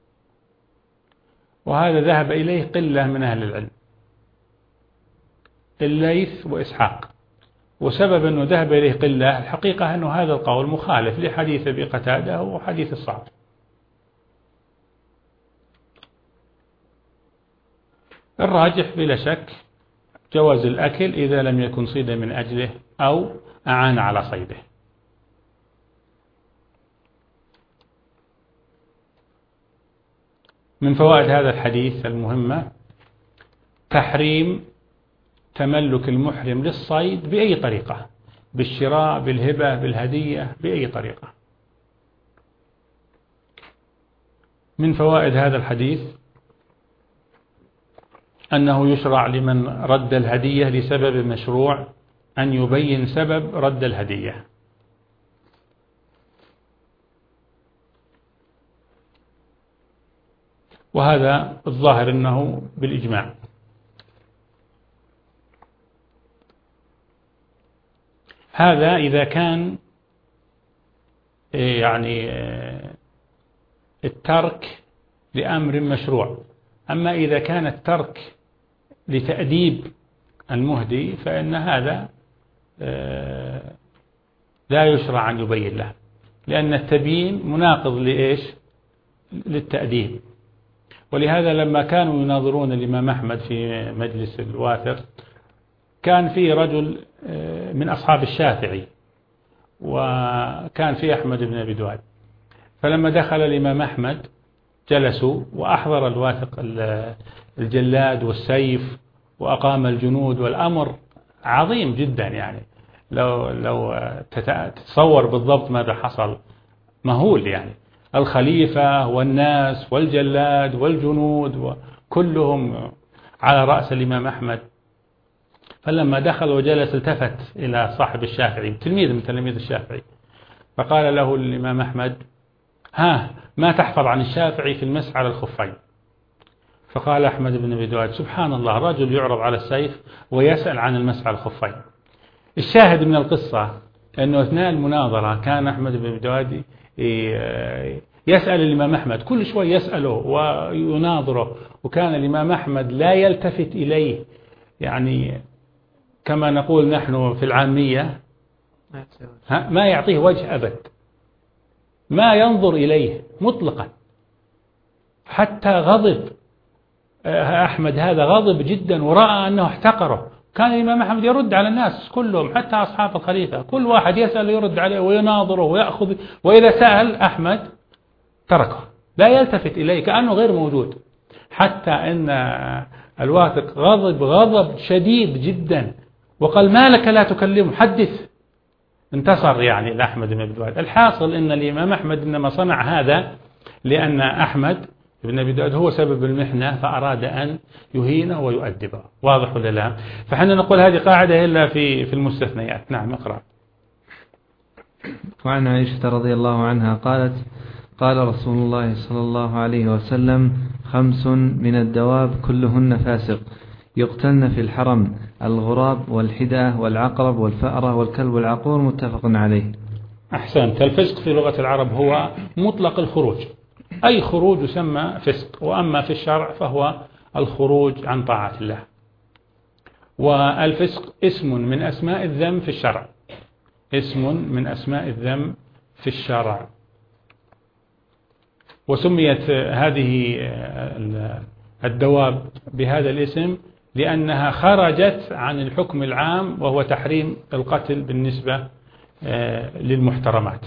وهذا ذهب إليه قلة من أهل العلم، الليث وإسحاق. وسبب أنه ذهب إليه قلة الحقيقة أنه هذا القول مخالف لحديث أبي قتادة وحديث الصعب. الراجح بلا شك جواز الأكل إذا لم يكن صيدا من أجله أو أعان على صيده. من فوائد هذا الحديث المهمة تحريم تملك المحرم للصيد بأي طريقة، بالشراء، بالهبة، بالهدية، بأي طريقة. من فوائد هذا الحديث أنه يشرع لمن رد الهدية لسبب مشروع أن يبين سبب رد الهدية. وهذا الظاهر أنه بالإجماع. هذا إذا كان يعني الترك لأمر مشروع، أما إذا كان الترك لتأديب المهدي فإن هذا لا يشرع أن يبين له، لأن التبيين مناقض لإيش؟ للتأديب. ولهذا لما كانوا يناظرون الإمام أحمد في مجلس الواثق كان فيه رجل من أصحاب الشافعي وكان فيه أحمد بن أبي دواد، فلما دخل الإمام أحمد جلسوا وأحضر الواثق الجلاد والسيف وأقام الجنود، والأمر عظيم جدا. يعني لو لو تتصور بالضبط ماذا حصل، مهول. يعني الخليفة والناس والجلاد والجنود وكلهم على رأس الإمام أحمد. فلما دخل وجلس التفت إلى صاحب الشافعي، تلميذ من تلاميذ الشافعي، فقال له الإمام أحمد: ها، ما تحفظ عن الشافعي في المسح على الخفين؟ فقال أحمد بن أبي دواد سبحان الله، رجل يعرض على السيف ويسأل عن المسح على الخفين. الشاهد من القصة أنه أثناء المناظرة كان أحمد بن أبي دواد يسأل الإمام أحمد، كل شوي يسأله ويناظره، وكان الإمام أحمد لا يلتفت إليه، يعني كما نقول نحن في العامية ما يعطيه وجه أبد، ما ينظر إليه مطلقا، حتى غضب أحمد هذا غضب جدا ورأى أنه احتقره. كان الإمام أحمد يرد على الناس كلهم حتى أصحاب الخليفة، كل واحد يسأل يرد عليه ويناظره ويأخذ، وإذا سأل أحمد تركه لا يلتفت إليه كأنه غير موجود، حتى أن الواثق غضب غضب شديد جدا وقال ما لك لا تكلمه، حدث. انتصر يعني لأحمد بن أبي دواد. الحاصل أن الإمام أحمد إنما صنع هذا لأن أحمد بن أبي دواد هو سبب المحنة، فأراد أن يهينه ويؤدبه. واضح ولا لا؟ فحنا نقول هذه قاعدة إلا في في المستثنيات. نعم اقرأ. وعن عائشة رضي الله عنها قالت قال رسول الله صلى الله عليه وسلم خمس من الدواب كلهن فاسق يقتلن في الحرم: الغراب والحدة والعقرب والفأرة والكلب العقور. متفق عليه. أحسنت. الفسق في لغة العرب هو مطلق الخروج، أي خروج يسمى فسق، وأما في الشرع فهو الخروج عن طاعة الله. والفسق اسم من أسماء الذم في الشرع، اسم من أسماء الذم في الشرع. وسميت هذه الدواب بهذا الاسم لأنها خرجت عن الحكم العام وهو تحريم القتل بالنسبة للمحترمات.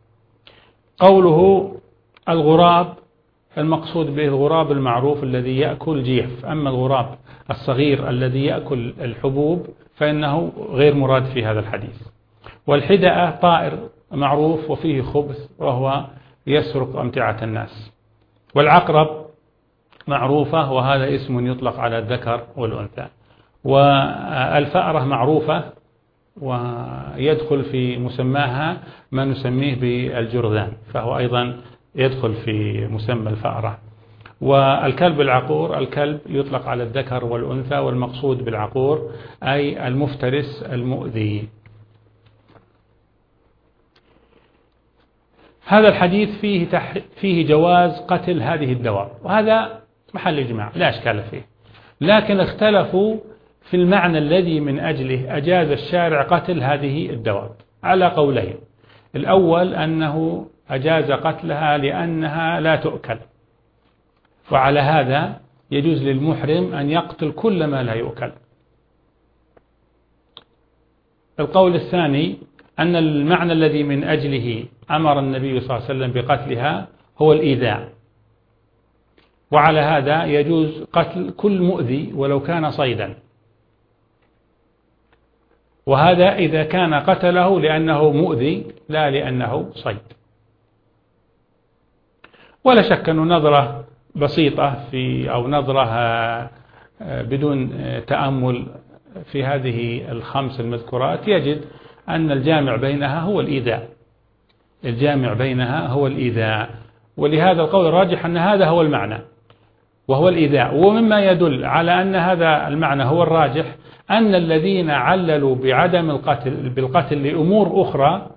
قوله الغراب المقصود به الغراب المعروف الذي يأكل جيف، أما الغراب الصغير الذي يأكل الحبوب فإنه غير مراد في هذا الحديث. والحدأة طائر معروف وفيه خبث وهو يسرق أمتعة الناس. والعقرب معروفة وهذا اسم يطلق على الذكر والأنثى. والفأرة معروفة ويدخل في مسماها ما نسميه بالجرذان، فهو أيضا يدخل في مسمى الفأرة. والكلب العقور الكلب يطلق على الذكر والأنثى، والمقصود بالعقور أي المفترس المؤذي. هذا الحديث فيه تح... فيه جواز قتل هذه الدواب، وهذا محل إجماع لا أشكال فيه، لكن اختلفوا في المعنى الذي من أجله أجاز الشارع قتل هذه الدواب على قولين. الأول أنه أجاز قتلها لأنها لا تؤكل، وعلى هذا يجوز للمحرم أن يقتل كل ما لا يؤكل. القول الثاني أن المعنى الذي من أجله أمر النبي صلى الله عليه وسلم بقتلها هو الإيذاء، وعلى هذا يجوز قتل كل مؤذي ولو كان صيدا، وهذا إذا كان قتله لأنه مؤذي لا لأنه صيد. ولا شك أن نظرة بسيطة في أو نظرة بدون تأمل في هذه الخمس المذكورات يجد أن الجامع بينها هو الإيذاء، الجامع بينها هو الإيذاء. ولهذا القول الراجح أن هذا هو المعنى وهو الإيذاء. ومما يدل على أن هذا المعنى هو الراجح أن الذين عللوا بعدم القتل بالقتل لأمور أخرى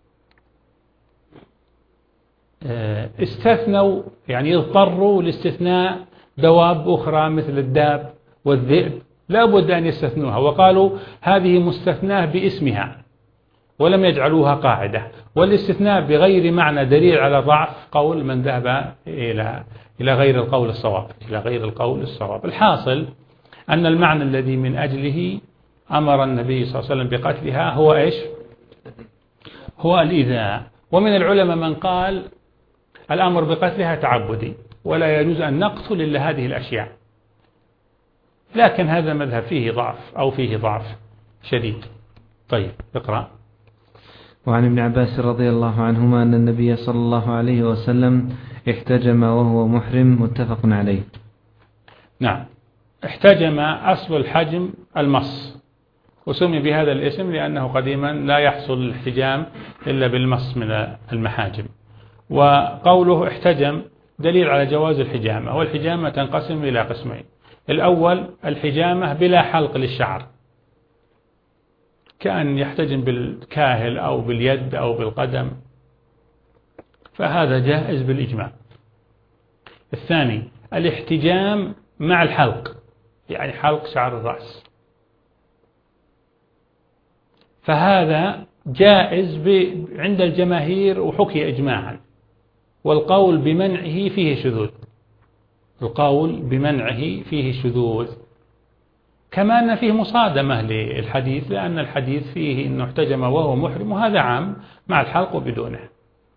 استثنوا، يعني اضطروا لاستثناء دواب أخرى مثل الداب والذئب، لا بد أن يستثنوها، وقالوا هذه مستثناة باسمها ولم يجعلوها قاعدة. والاستثناء بغير معنى دليل على ضعف قول من ذهب إلى إلى غير القول الصواب إلى غير القول الصواب. الحاصل أن المعنى الذي من أجله أمر النبي صلى الله عليه وسلم بقتلها هو إيش؟ هو الإيذاء. ومن العلماء من قال الأمر بقتلها تعبدي ولا يجوز أن نقتل إلا هذه الأشياء، لكن هذا مذهب فيه ضعف أو فيه ضعف شديد. طيب اقرأ. وعن ابن عباس رضي الله عنهما أن النبي صلى الله عليه وسلم احتجم وهو محرم. متفق عليه. نعم، احتجم أصل الحجم المص، وسمي بهذا الاسم لأنه قديما لا يحصل الاحتجام إلا بالمص من المحاجم. وقوله احتجم دليل على جواز الحجامة. والحجامة تنقسم إلى قسمين: الأول الحجامة بلا حلق للشعر، كأن يحتجم بالكاهل أو باليد أو بالقدم، فهذا جائز بالإجماع. الثاني الاحتجام مع الحلق، يعني حلق شعر الرأس، فهذا جائز عند الجماهير وحكي إجماعا، والقول بمنعه فيه شذوذ، القول بمنعه فيه شذوذ، كما أن فيه مصادمة للحديث، لأن الحديث فيه أنه احتجم وهو محرم، وهذا عام مع الحلق وبدونه.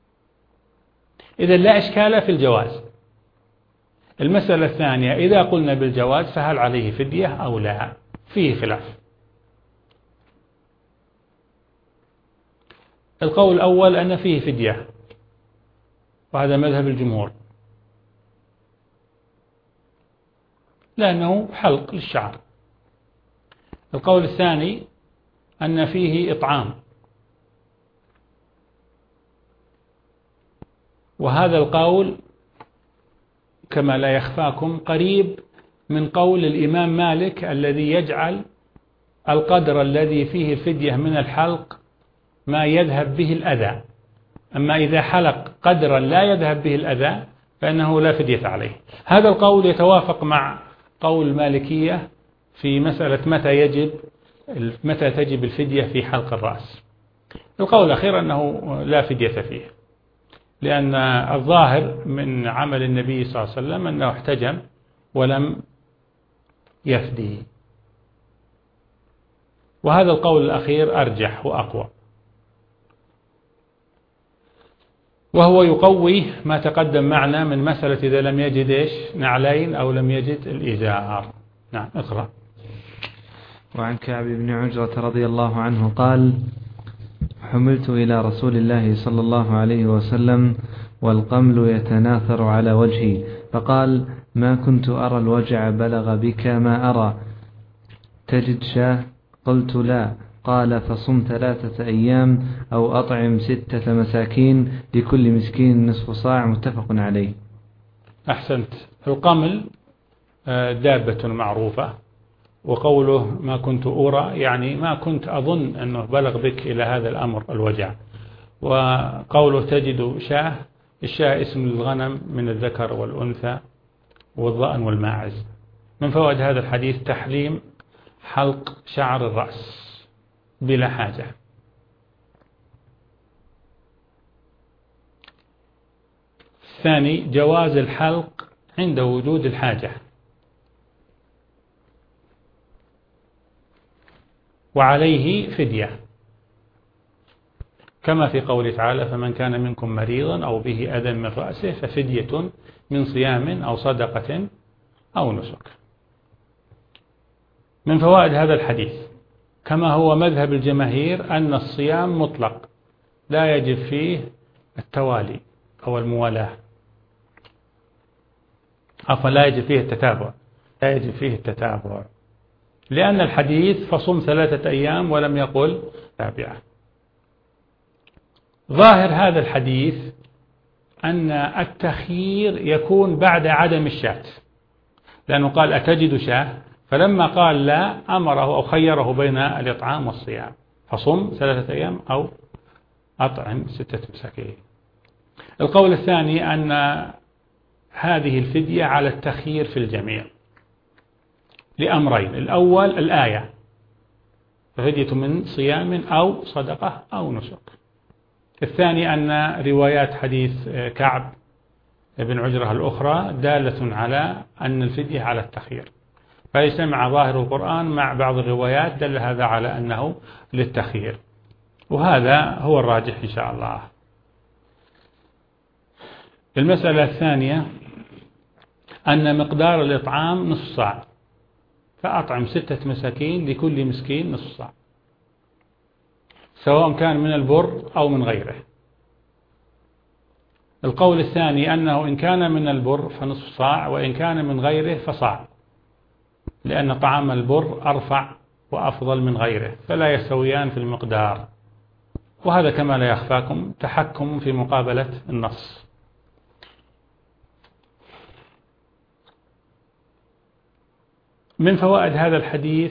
إذا لا إشكال في الجواز. المسألة الثانية: إذا قلنا بالجواز فهل عليه فدية أو لا؟ فيه خلاف. القول الأول أن فيه فدية، وهذا مذهب الجمهور، لأنه حلق للشعر. القول الثاني أن فيه إطعام، وهذا القول كما لا يخفاكم قريب من قول الإمام مالك الذي يجعل القدر الذي فيه الفدية من الحلق ما يذهب به الأذى، أما إذا حلق قدرا لا يذهب به الأذى فإنه لا فدية عليه. هذا القول يتوافق مع قول المالكية في مسألة متى يجب متى تجب الفدية في حلق الرأس. القول الأخير أنه لا فدية فيه، لأن الظاهر من عمل النبي صلى الله عليه وسلم أنه احتجم ولم يفدي، وهذا القول الأخير أرجح وأقوى، وهو يقوي ما تقدم معنا من مسألة إذا لم يجد إيش نعلين أو لم يجد الإزار. نعم اقرأ. وعن كعب بن عجرة رضي الله عنه قال: حملت إلى رسول الله صلى الله عليه وسلم والقمل يتناثر على وجهي، فقال: ما كنت أرى الوجع بلغ بك ما أرى، تجد شاه؟ قلت: لا. قال: فصم ثلاثة أيام أو أطعم ستة مساكين لكل مسكين نصف صاع. متفق عليه. أحسنت. القمل دابة معروفة، وقوله ما كنت أرى يعني ما كنت أظن أنه بلغ بك إلى هذا الأمر الوجع. وقوله تجد شاه، الشاه اسم الغنم من الذكر والأنثى والضأن والماعز. من فوائد هذا الحديث تحريم حلق شعر الرأس بلا حاجة. الثاني جواز الحلق عند وجود الحاجة، وعليه فدية، كما في قوله تعالى: فمن كان منكم مريضا أو به أذى من رأسه ففدية من صيام أو صدقة أو نسك. من فوائد هذا الحديث كما هو مذهب الجماهير أن الصيام مطلق لا يجب فيه التوالي أو الموالاة، عفوا لا يجب فيه التتابع لا يجب فيه التتابع لأن الحديث فصم ثلاثة أيام ولم يقل تابعة. ظاهر هذا الحديث أن التخيير يكون بعد عدم الشاة، لأنه قال أتجد شاه، فلما قال لا أمره أو خيره بين الإطعام والصيام، فصم ثلاثة أيام أو أطعم ستة مساكين. القول الثاني أن هذه الفدية على التخيير في الجميع لأمرين: الأول الآية، ففدية من صيام أو صدقة أو نسك. الثاني أن روايات حديث كعب بن عجرة الأخرى دالة على أن الفدية على التخيير، فيجتمع ظاهر القرآن مع بعض الروايات دل هذا على أنه للتخيير، وهذا هو الراجح إن شاء الله. المسألة الثانية أن مقدار الإطعام نصف صاع، فأطعم ستة مساكين لكل مسكين نصف صاع، سواء كان من البر أو من غيره. القول الثاني أنه إن كان من البر فنصف صاع، وإن كان من غيره فصاع، لأن طعام البر أرفع وأفضل من غيره، فلا يستويان في المقدار، وهذا كما لا يخفاكم تحكم في مقابلة النص. من فوائد هذا الحديث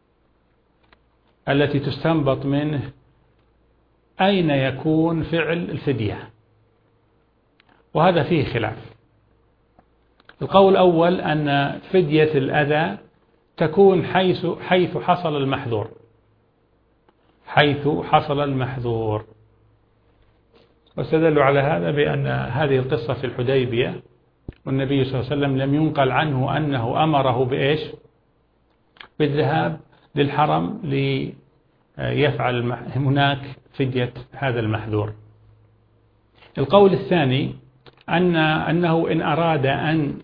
التي تستنبط منه أين يكون فعل الفدية، وهذا فيه خلاف. القول الأول أن فدية الأذى تكون حيث حيث حصل المحذور، حيث حصل المحذور، واستدلوا على هذا بأن هذه القصة في الحديبية، والنبي صلى الله عليه وسلم لم ينقل عنه أنه أمره بإيش؟ بالذهاب للحرم ليفعل هناك فدية هذا المحذور. القول الثاني أن أنه إن أراد أن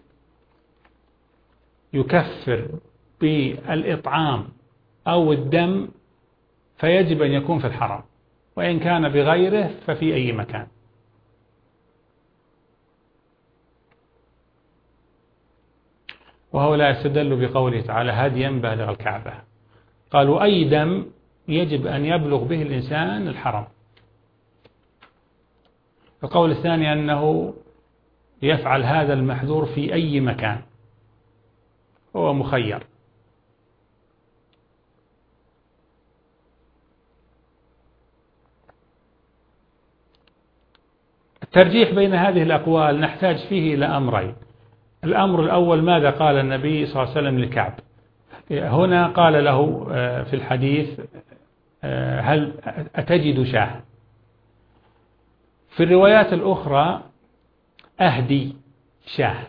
يكفر بالإطعام أو الدم فيجب أن يكون في الحرم، وإن كان بغيره ففي أي مكان. وهؤلاء استدلوا بقوله تعالى هديا بالغ الكعبة، قالوا أي دم يجب أن يبلغ به الإنسان الحرم. القول الثاني أنه يفعل هذا المحذور في أي مكان، هو مخير. الترجيح بين هذه الأقوال نحتاج فيه إلى أمرين. الأمر الأول، ماذا قال النبي صلى الله عليه وسلم لكعب؟ هنا قال له في الحديث هل أتجد شاه؟ في الروايات الأخرى أهدي شاه،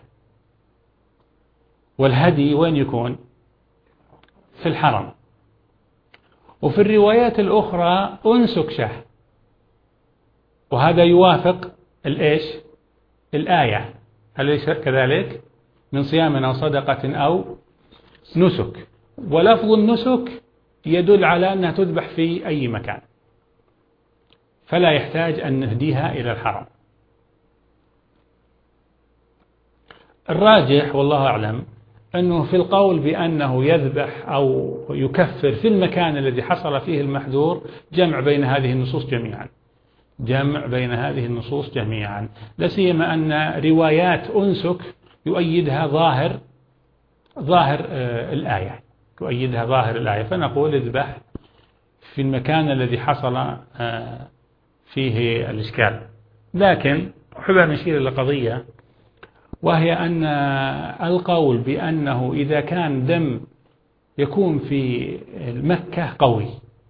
والهدي وين يكون؟ في الحرم. وفي الروايات الأخرى أنسك شاه، وهذا يوافق الإيش؟ الآية، أليس كذلك؟ من صيام أو صدقة أو نسك. ولفظ النسك يدل على أنها تذبح في أي مكان، فلا يحتاج أن نهديها إلى الحرم. الراجح والله أعلم أنه في القول بأنه يذبح أو يكفر في المكان الذي حصل فيه المحذور جمع بين هذه النصوص جميعا، جمع بين هذه النصوص جميعا، لا سيما أن روايات أنسك يؤيدها ظاهر ظاهر الآية، يؤيدها ظاهر الآية، فنقول اذبح في المكان الذي حصل فيه الإشكال. لكن أحب أن أشير إلى قضية، وهي أن القول بأنه إذا كان دم يكون في مكة قوي،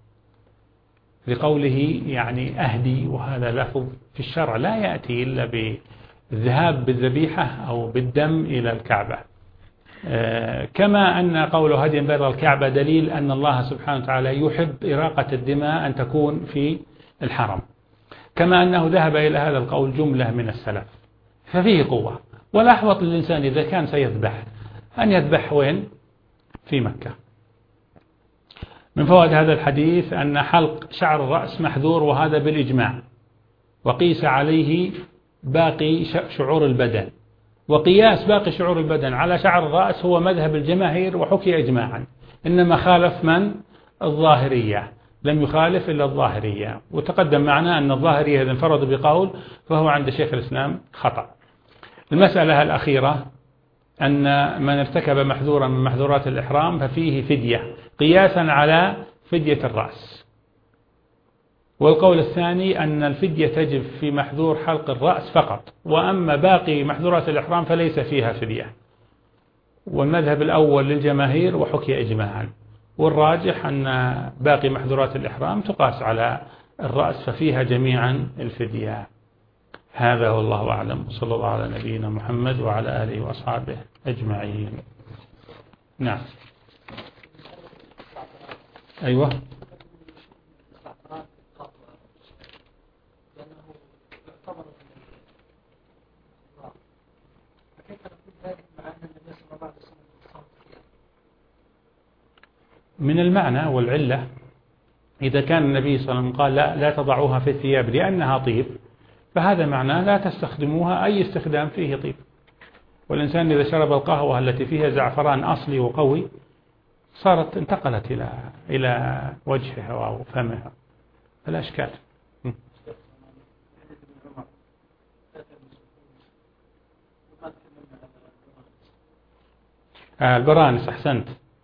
لقوله يعني أهدي، وهذا لفظ في الشرع لا يأتي إلا بالذهاب بالذبيحة أو بالدم إلى الكعبة. كما أن قوله هديا بالغ الكعبة دليل أن الله سبحانه وتعالى يحب إراقة الدماء أن تكون في الحرم، كما أنه ذهب إلى هذا القول جملة من السلف، ففيه قوة. والأحوط للإنسان إذا كان سيذبح أن يذبح وين؟ في مكة. من فوائد هذا الحديث أن حلق شعر الرأس محذور، وهذا بالإجماع، وقيس عليه باقي شعور البدن، وقياس باقي شعور البدن على شعر الرأس هو مذهب الجماهير وحكي إجماعا، إنما خالف من؟ الظاهرية، لم يخالف إلا الظاهرية. وتقدم معنا أن الظاهرية إذا انفرد بقول فهو عند شيخ الإسلام خطأ. المسألة الأخيرة أن من ارتكب محذورا من محذورات الإحرام ففيه فدية قياسا على فدية الرأس. والقول الثاني أن الفدية تجب في محذور حلق الرأس فقط، وأما باقي محذورات الإحرام فليس فيها فدية. والمذهب الأول للجماهير وحكي إجماعا، والراجح أن باقي محذورات الإحرام تقاس على الرأس ففيها جميعا الفدية. هذا والله أعلم، صلى الله على نبينا محمد وعلى آله وأصحابه أجمعين. نعم. أيوة. من المعنى والعلة، إذا كان النبي صلى الله عليه وسلم قال لا, لا تضعوها في الثياب لأنها طيب، فهذا معناه لا تستخدموها أي استخدام فيه طيب. والإنسان إذا شرب القهوة التي فيها زعفران أصلي وقوي صارت انتقلت إلى إلى وجهها أو فمها، فلا إشكال. البرانس، أحسنت،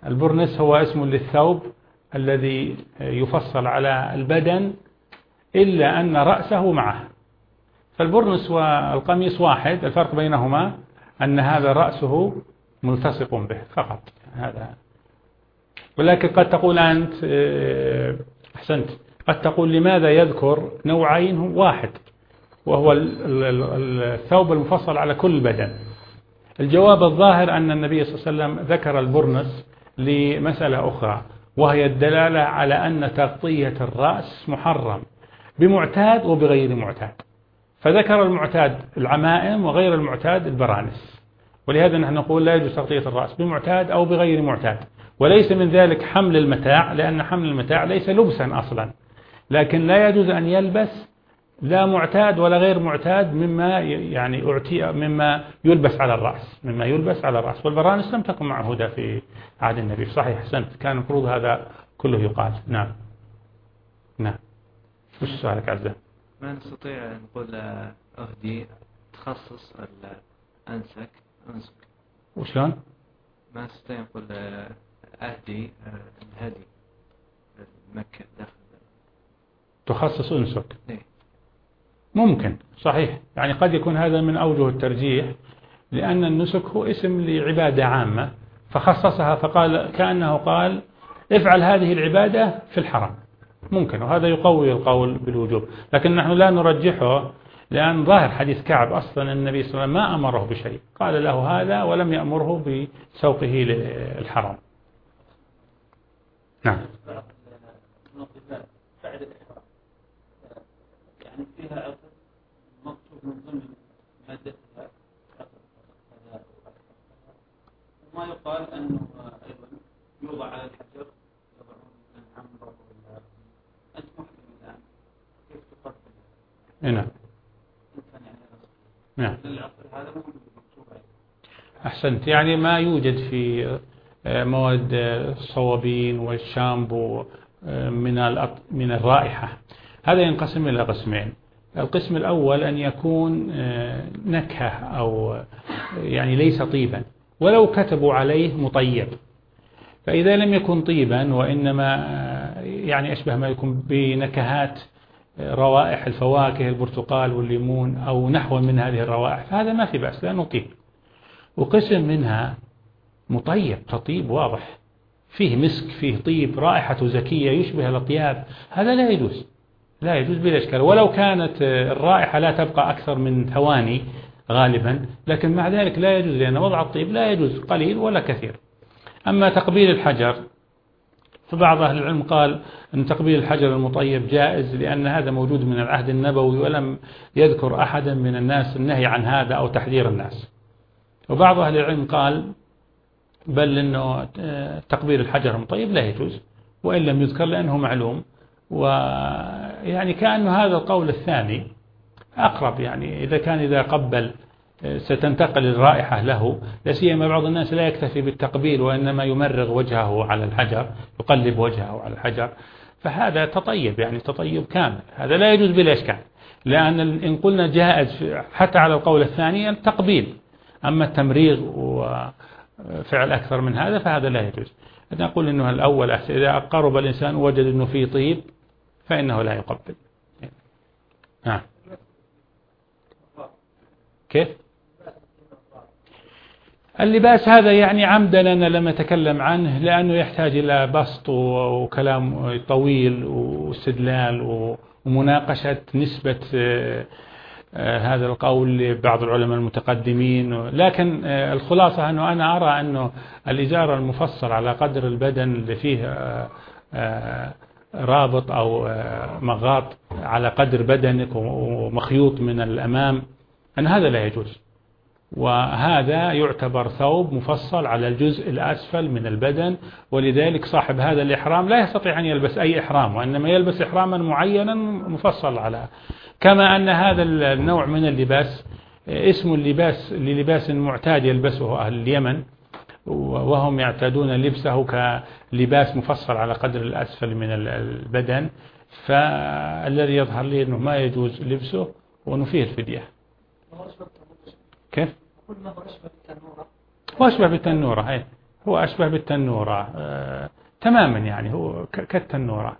البرنس هو اسم للثوب الذي يفصل على البدن إلا أن رأسه معه، فالبرنس والقميص واحد، الفرق بينهما أن هذا رأسه ملتصق به فقط هذا. ولكن قد تقول أنت أحسنت، قد تقول لماذا يذكر نوعين واحد وهو الثوب المفصل على كل بدن؟ الجواب الظاهر أن النبي صلى الله عليه وسلم ذكر البرنس لمسألة أخرى، وهي الدلالة على أن تغطية الرأس محرم بمعتاد وبغير معتاد، فذكر المعتاد العمائم وغير المعتاد البرانس، ولهذا نحن نقول لا يجوز تغطية الرأس بمعتاد أو بغير معتاد. وليس من ذلك حمل المتاع، لأن حمل المتاع ليس لبسا أصلا، لكن لا يجوز أن يلبس لا معتاد ولا غير معتاد مما يعني أعطي مما يلبس على الرأس، مما يلبس على الرأس. والبرانس لم تكن معهودة في عهد النبي. صحيح أحسنت، كان المفروض هذا كله يقال. نعم نعم. وش سؤالك عزة؟ ما نستطيع أن نقول أهدي تخصص الأنسك أنسك وشلون؟ ما نستطيع نقول أهدي الهدي مكة داخل تخصص أنسك. ليه؟ ممكن صحيح، يعني قد يكون هذا من أوجه الترجيح، لأن النسك هو اسم لعبادة عامة فخصصها، فقال كأنه قال افعل هذه العبادة في الحرم، ممكن، وهذا يقوي القول بالوجوب، لكن نحن لا نرجحه، لأن ظاهر حديث كعب أصلا النبي صلى الله عليه وسلم ما أمره بشيء، قال له هذا ولم يأمره بسوقه للحرم. نعم. يعني فيها عقد مكتوب من ضمن مادتها عقد، وما يقال أنه أيضا يوضع على الحجر، يضعون العمر ولا أنت محكم الآن كيف تقرب؟ نعم نعم. العقد هذا موجود مكتوب عليه. أحسنت، يعني ما يوجد في مواد الصوابين والشامبو من من الرائحة، هذا ينقسم إلى قسمين. القسم الأول أن يكون نكهة أو يعني ليس طيبا ولو كتبوا عليه مطيب، فإذا لم يكن طيبا وإنما يعني أشبه ما يكون بنكهات روائح الفواكه البرتقال والليمون أو نحو من هذه الروائح، فهذا ما في بأس لا نطيب. وقسم منها مطيب تطيب واضح، فيه مسك فيه طيب رائحة زكية يشبه الأطياب، هذا لا يجوز، لا يجوز بلا إشكال، ولو كانت الرائحة لا تبقى أكثر من ثواني غالبا، لكن مع ذلك لا يجوز، لأن وضع الطيب لا يجوز قليل ولا كثير. أما تقبيل الحجر فبعض أهل العلم قال أن تقبيل الحجر المطيب جائز، لأن هذا موجود من العهد النبوي ولم يذكر أحدا من الناس النهي عن هذا أو تحذير الناس. وبعض أهل العلم قال بل أنه تقبيل الحجر المطيب لا يجوز وإن لم يذكر لأنه معلوم، ويعني كأن هذا القول الثاني أقرب، يعني إذا كان إذا قبل ستنتقل الرائحة له، لا سيما بعض الناس لا يكتفي بالتقبيل وإنما يمرغ وجهه على الحجر، يقلب وجهه على الحجر، فهذا تطيب يعني تطيب كامل، هذا لا يجوز بلا إشكال، لأن إن قلنا جائز حتى على القول الثاني التقبيل، أما التمريغ وفعل أكثر من هذا فهذا لا يجوز. نقول إنه الأول أحسن، إذا قرب الإنسان وجد إنه فيه طيب فإنه لا يقبل. نعم. كيف؟ اللباس هذا يعني عمدا أنا لم أتكلم عنه، لأنه يحتاج إلى بسط وكلام طويل واستدلال ومناقشة نسبة هذا القول لبعض العلماء المتقدمين، لكن الخلاصة أنه أنا أرى أنه الإزار المفصل على قدر البدن اللي فيه رابط أو مغاط على قدر بدنك ومخيوط من الأمام، أن هذا لا يجوز، وهذا يعتبر ثوب مفصل على الجزء الأسفل من البدن، ولذلك صاحب هذا الإحرام لا يستطيع أن يلبس أي إحرام، وإنما يلبس إحراما معينا مفصل على، كما أن هذا النوع من اللباس اسم اللباس للباس معتاد يلبسه أهل اليمن، وهم يعتادون لبسه كلباس مفصل على قدر الأسفل من البدن، فالذي يظهر لي أنه ما يجوز لبسه وأنه فيه الفدية. كيف؟ هو أشبه بالتنورة، هاي هو أشبه بالتنورة آه تماما، يعني هو كالتنورة.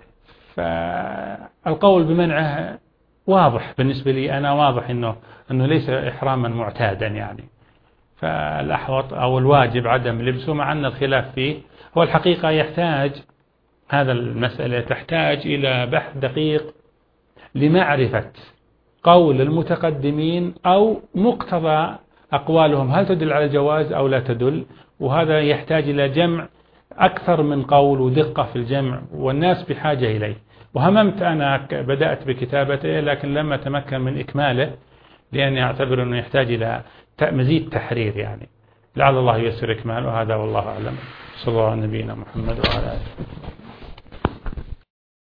فالقول بمنعه واضح بالنسبة لي أنا، واضح أنه أنه ليس إحراما معتادا يعني. فالأحوط أو الواجب عدم لبسه، مع أن الخلاف فيه هو الحقيقة يحتاج، هذا المسألة تحتاج إلى بحث دقيق لمعرفة قول المتقدمين أو مقتضى أقوالهم، هل تدل على الجواز أو لا تدل. وهذا يحتاج إلى جمع أكثر من قول ودقة في الجمع، والناس بحاجة إليه. وهممت أنا بدأت بكتابته لكن لم أتمكن من إكماله، لأني أعتبر أنه يحتاج إلى مزيد تحرير يعني. لعل الله ييسر إكماله. هذا والله أعلم. صلى الله على نبينا محمد وعلى آله.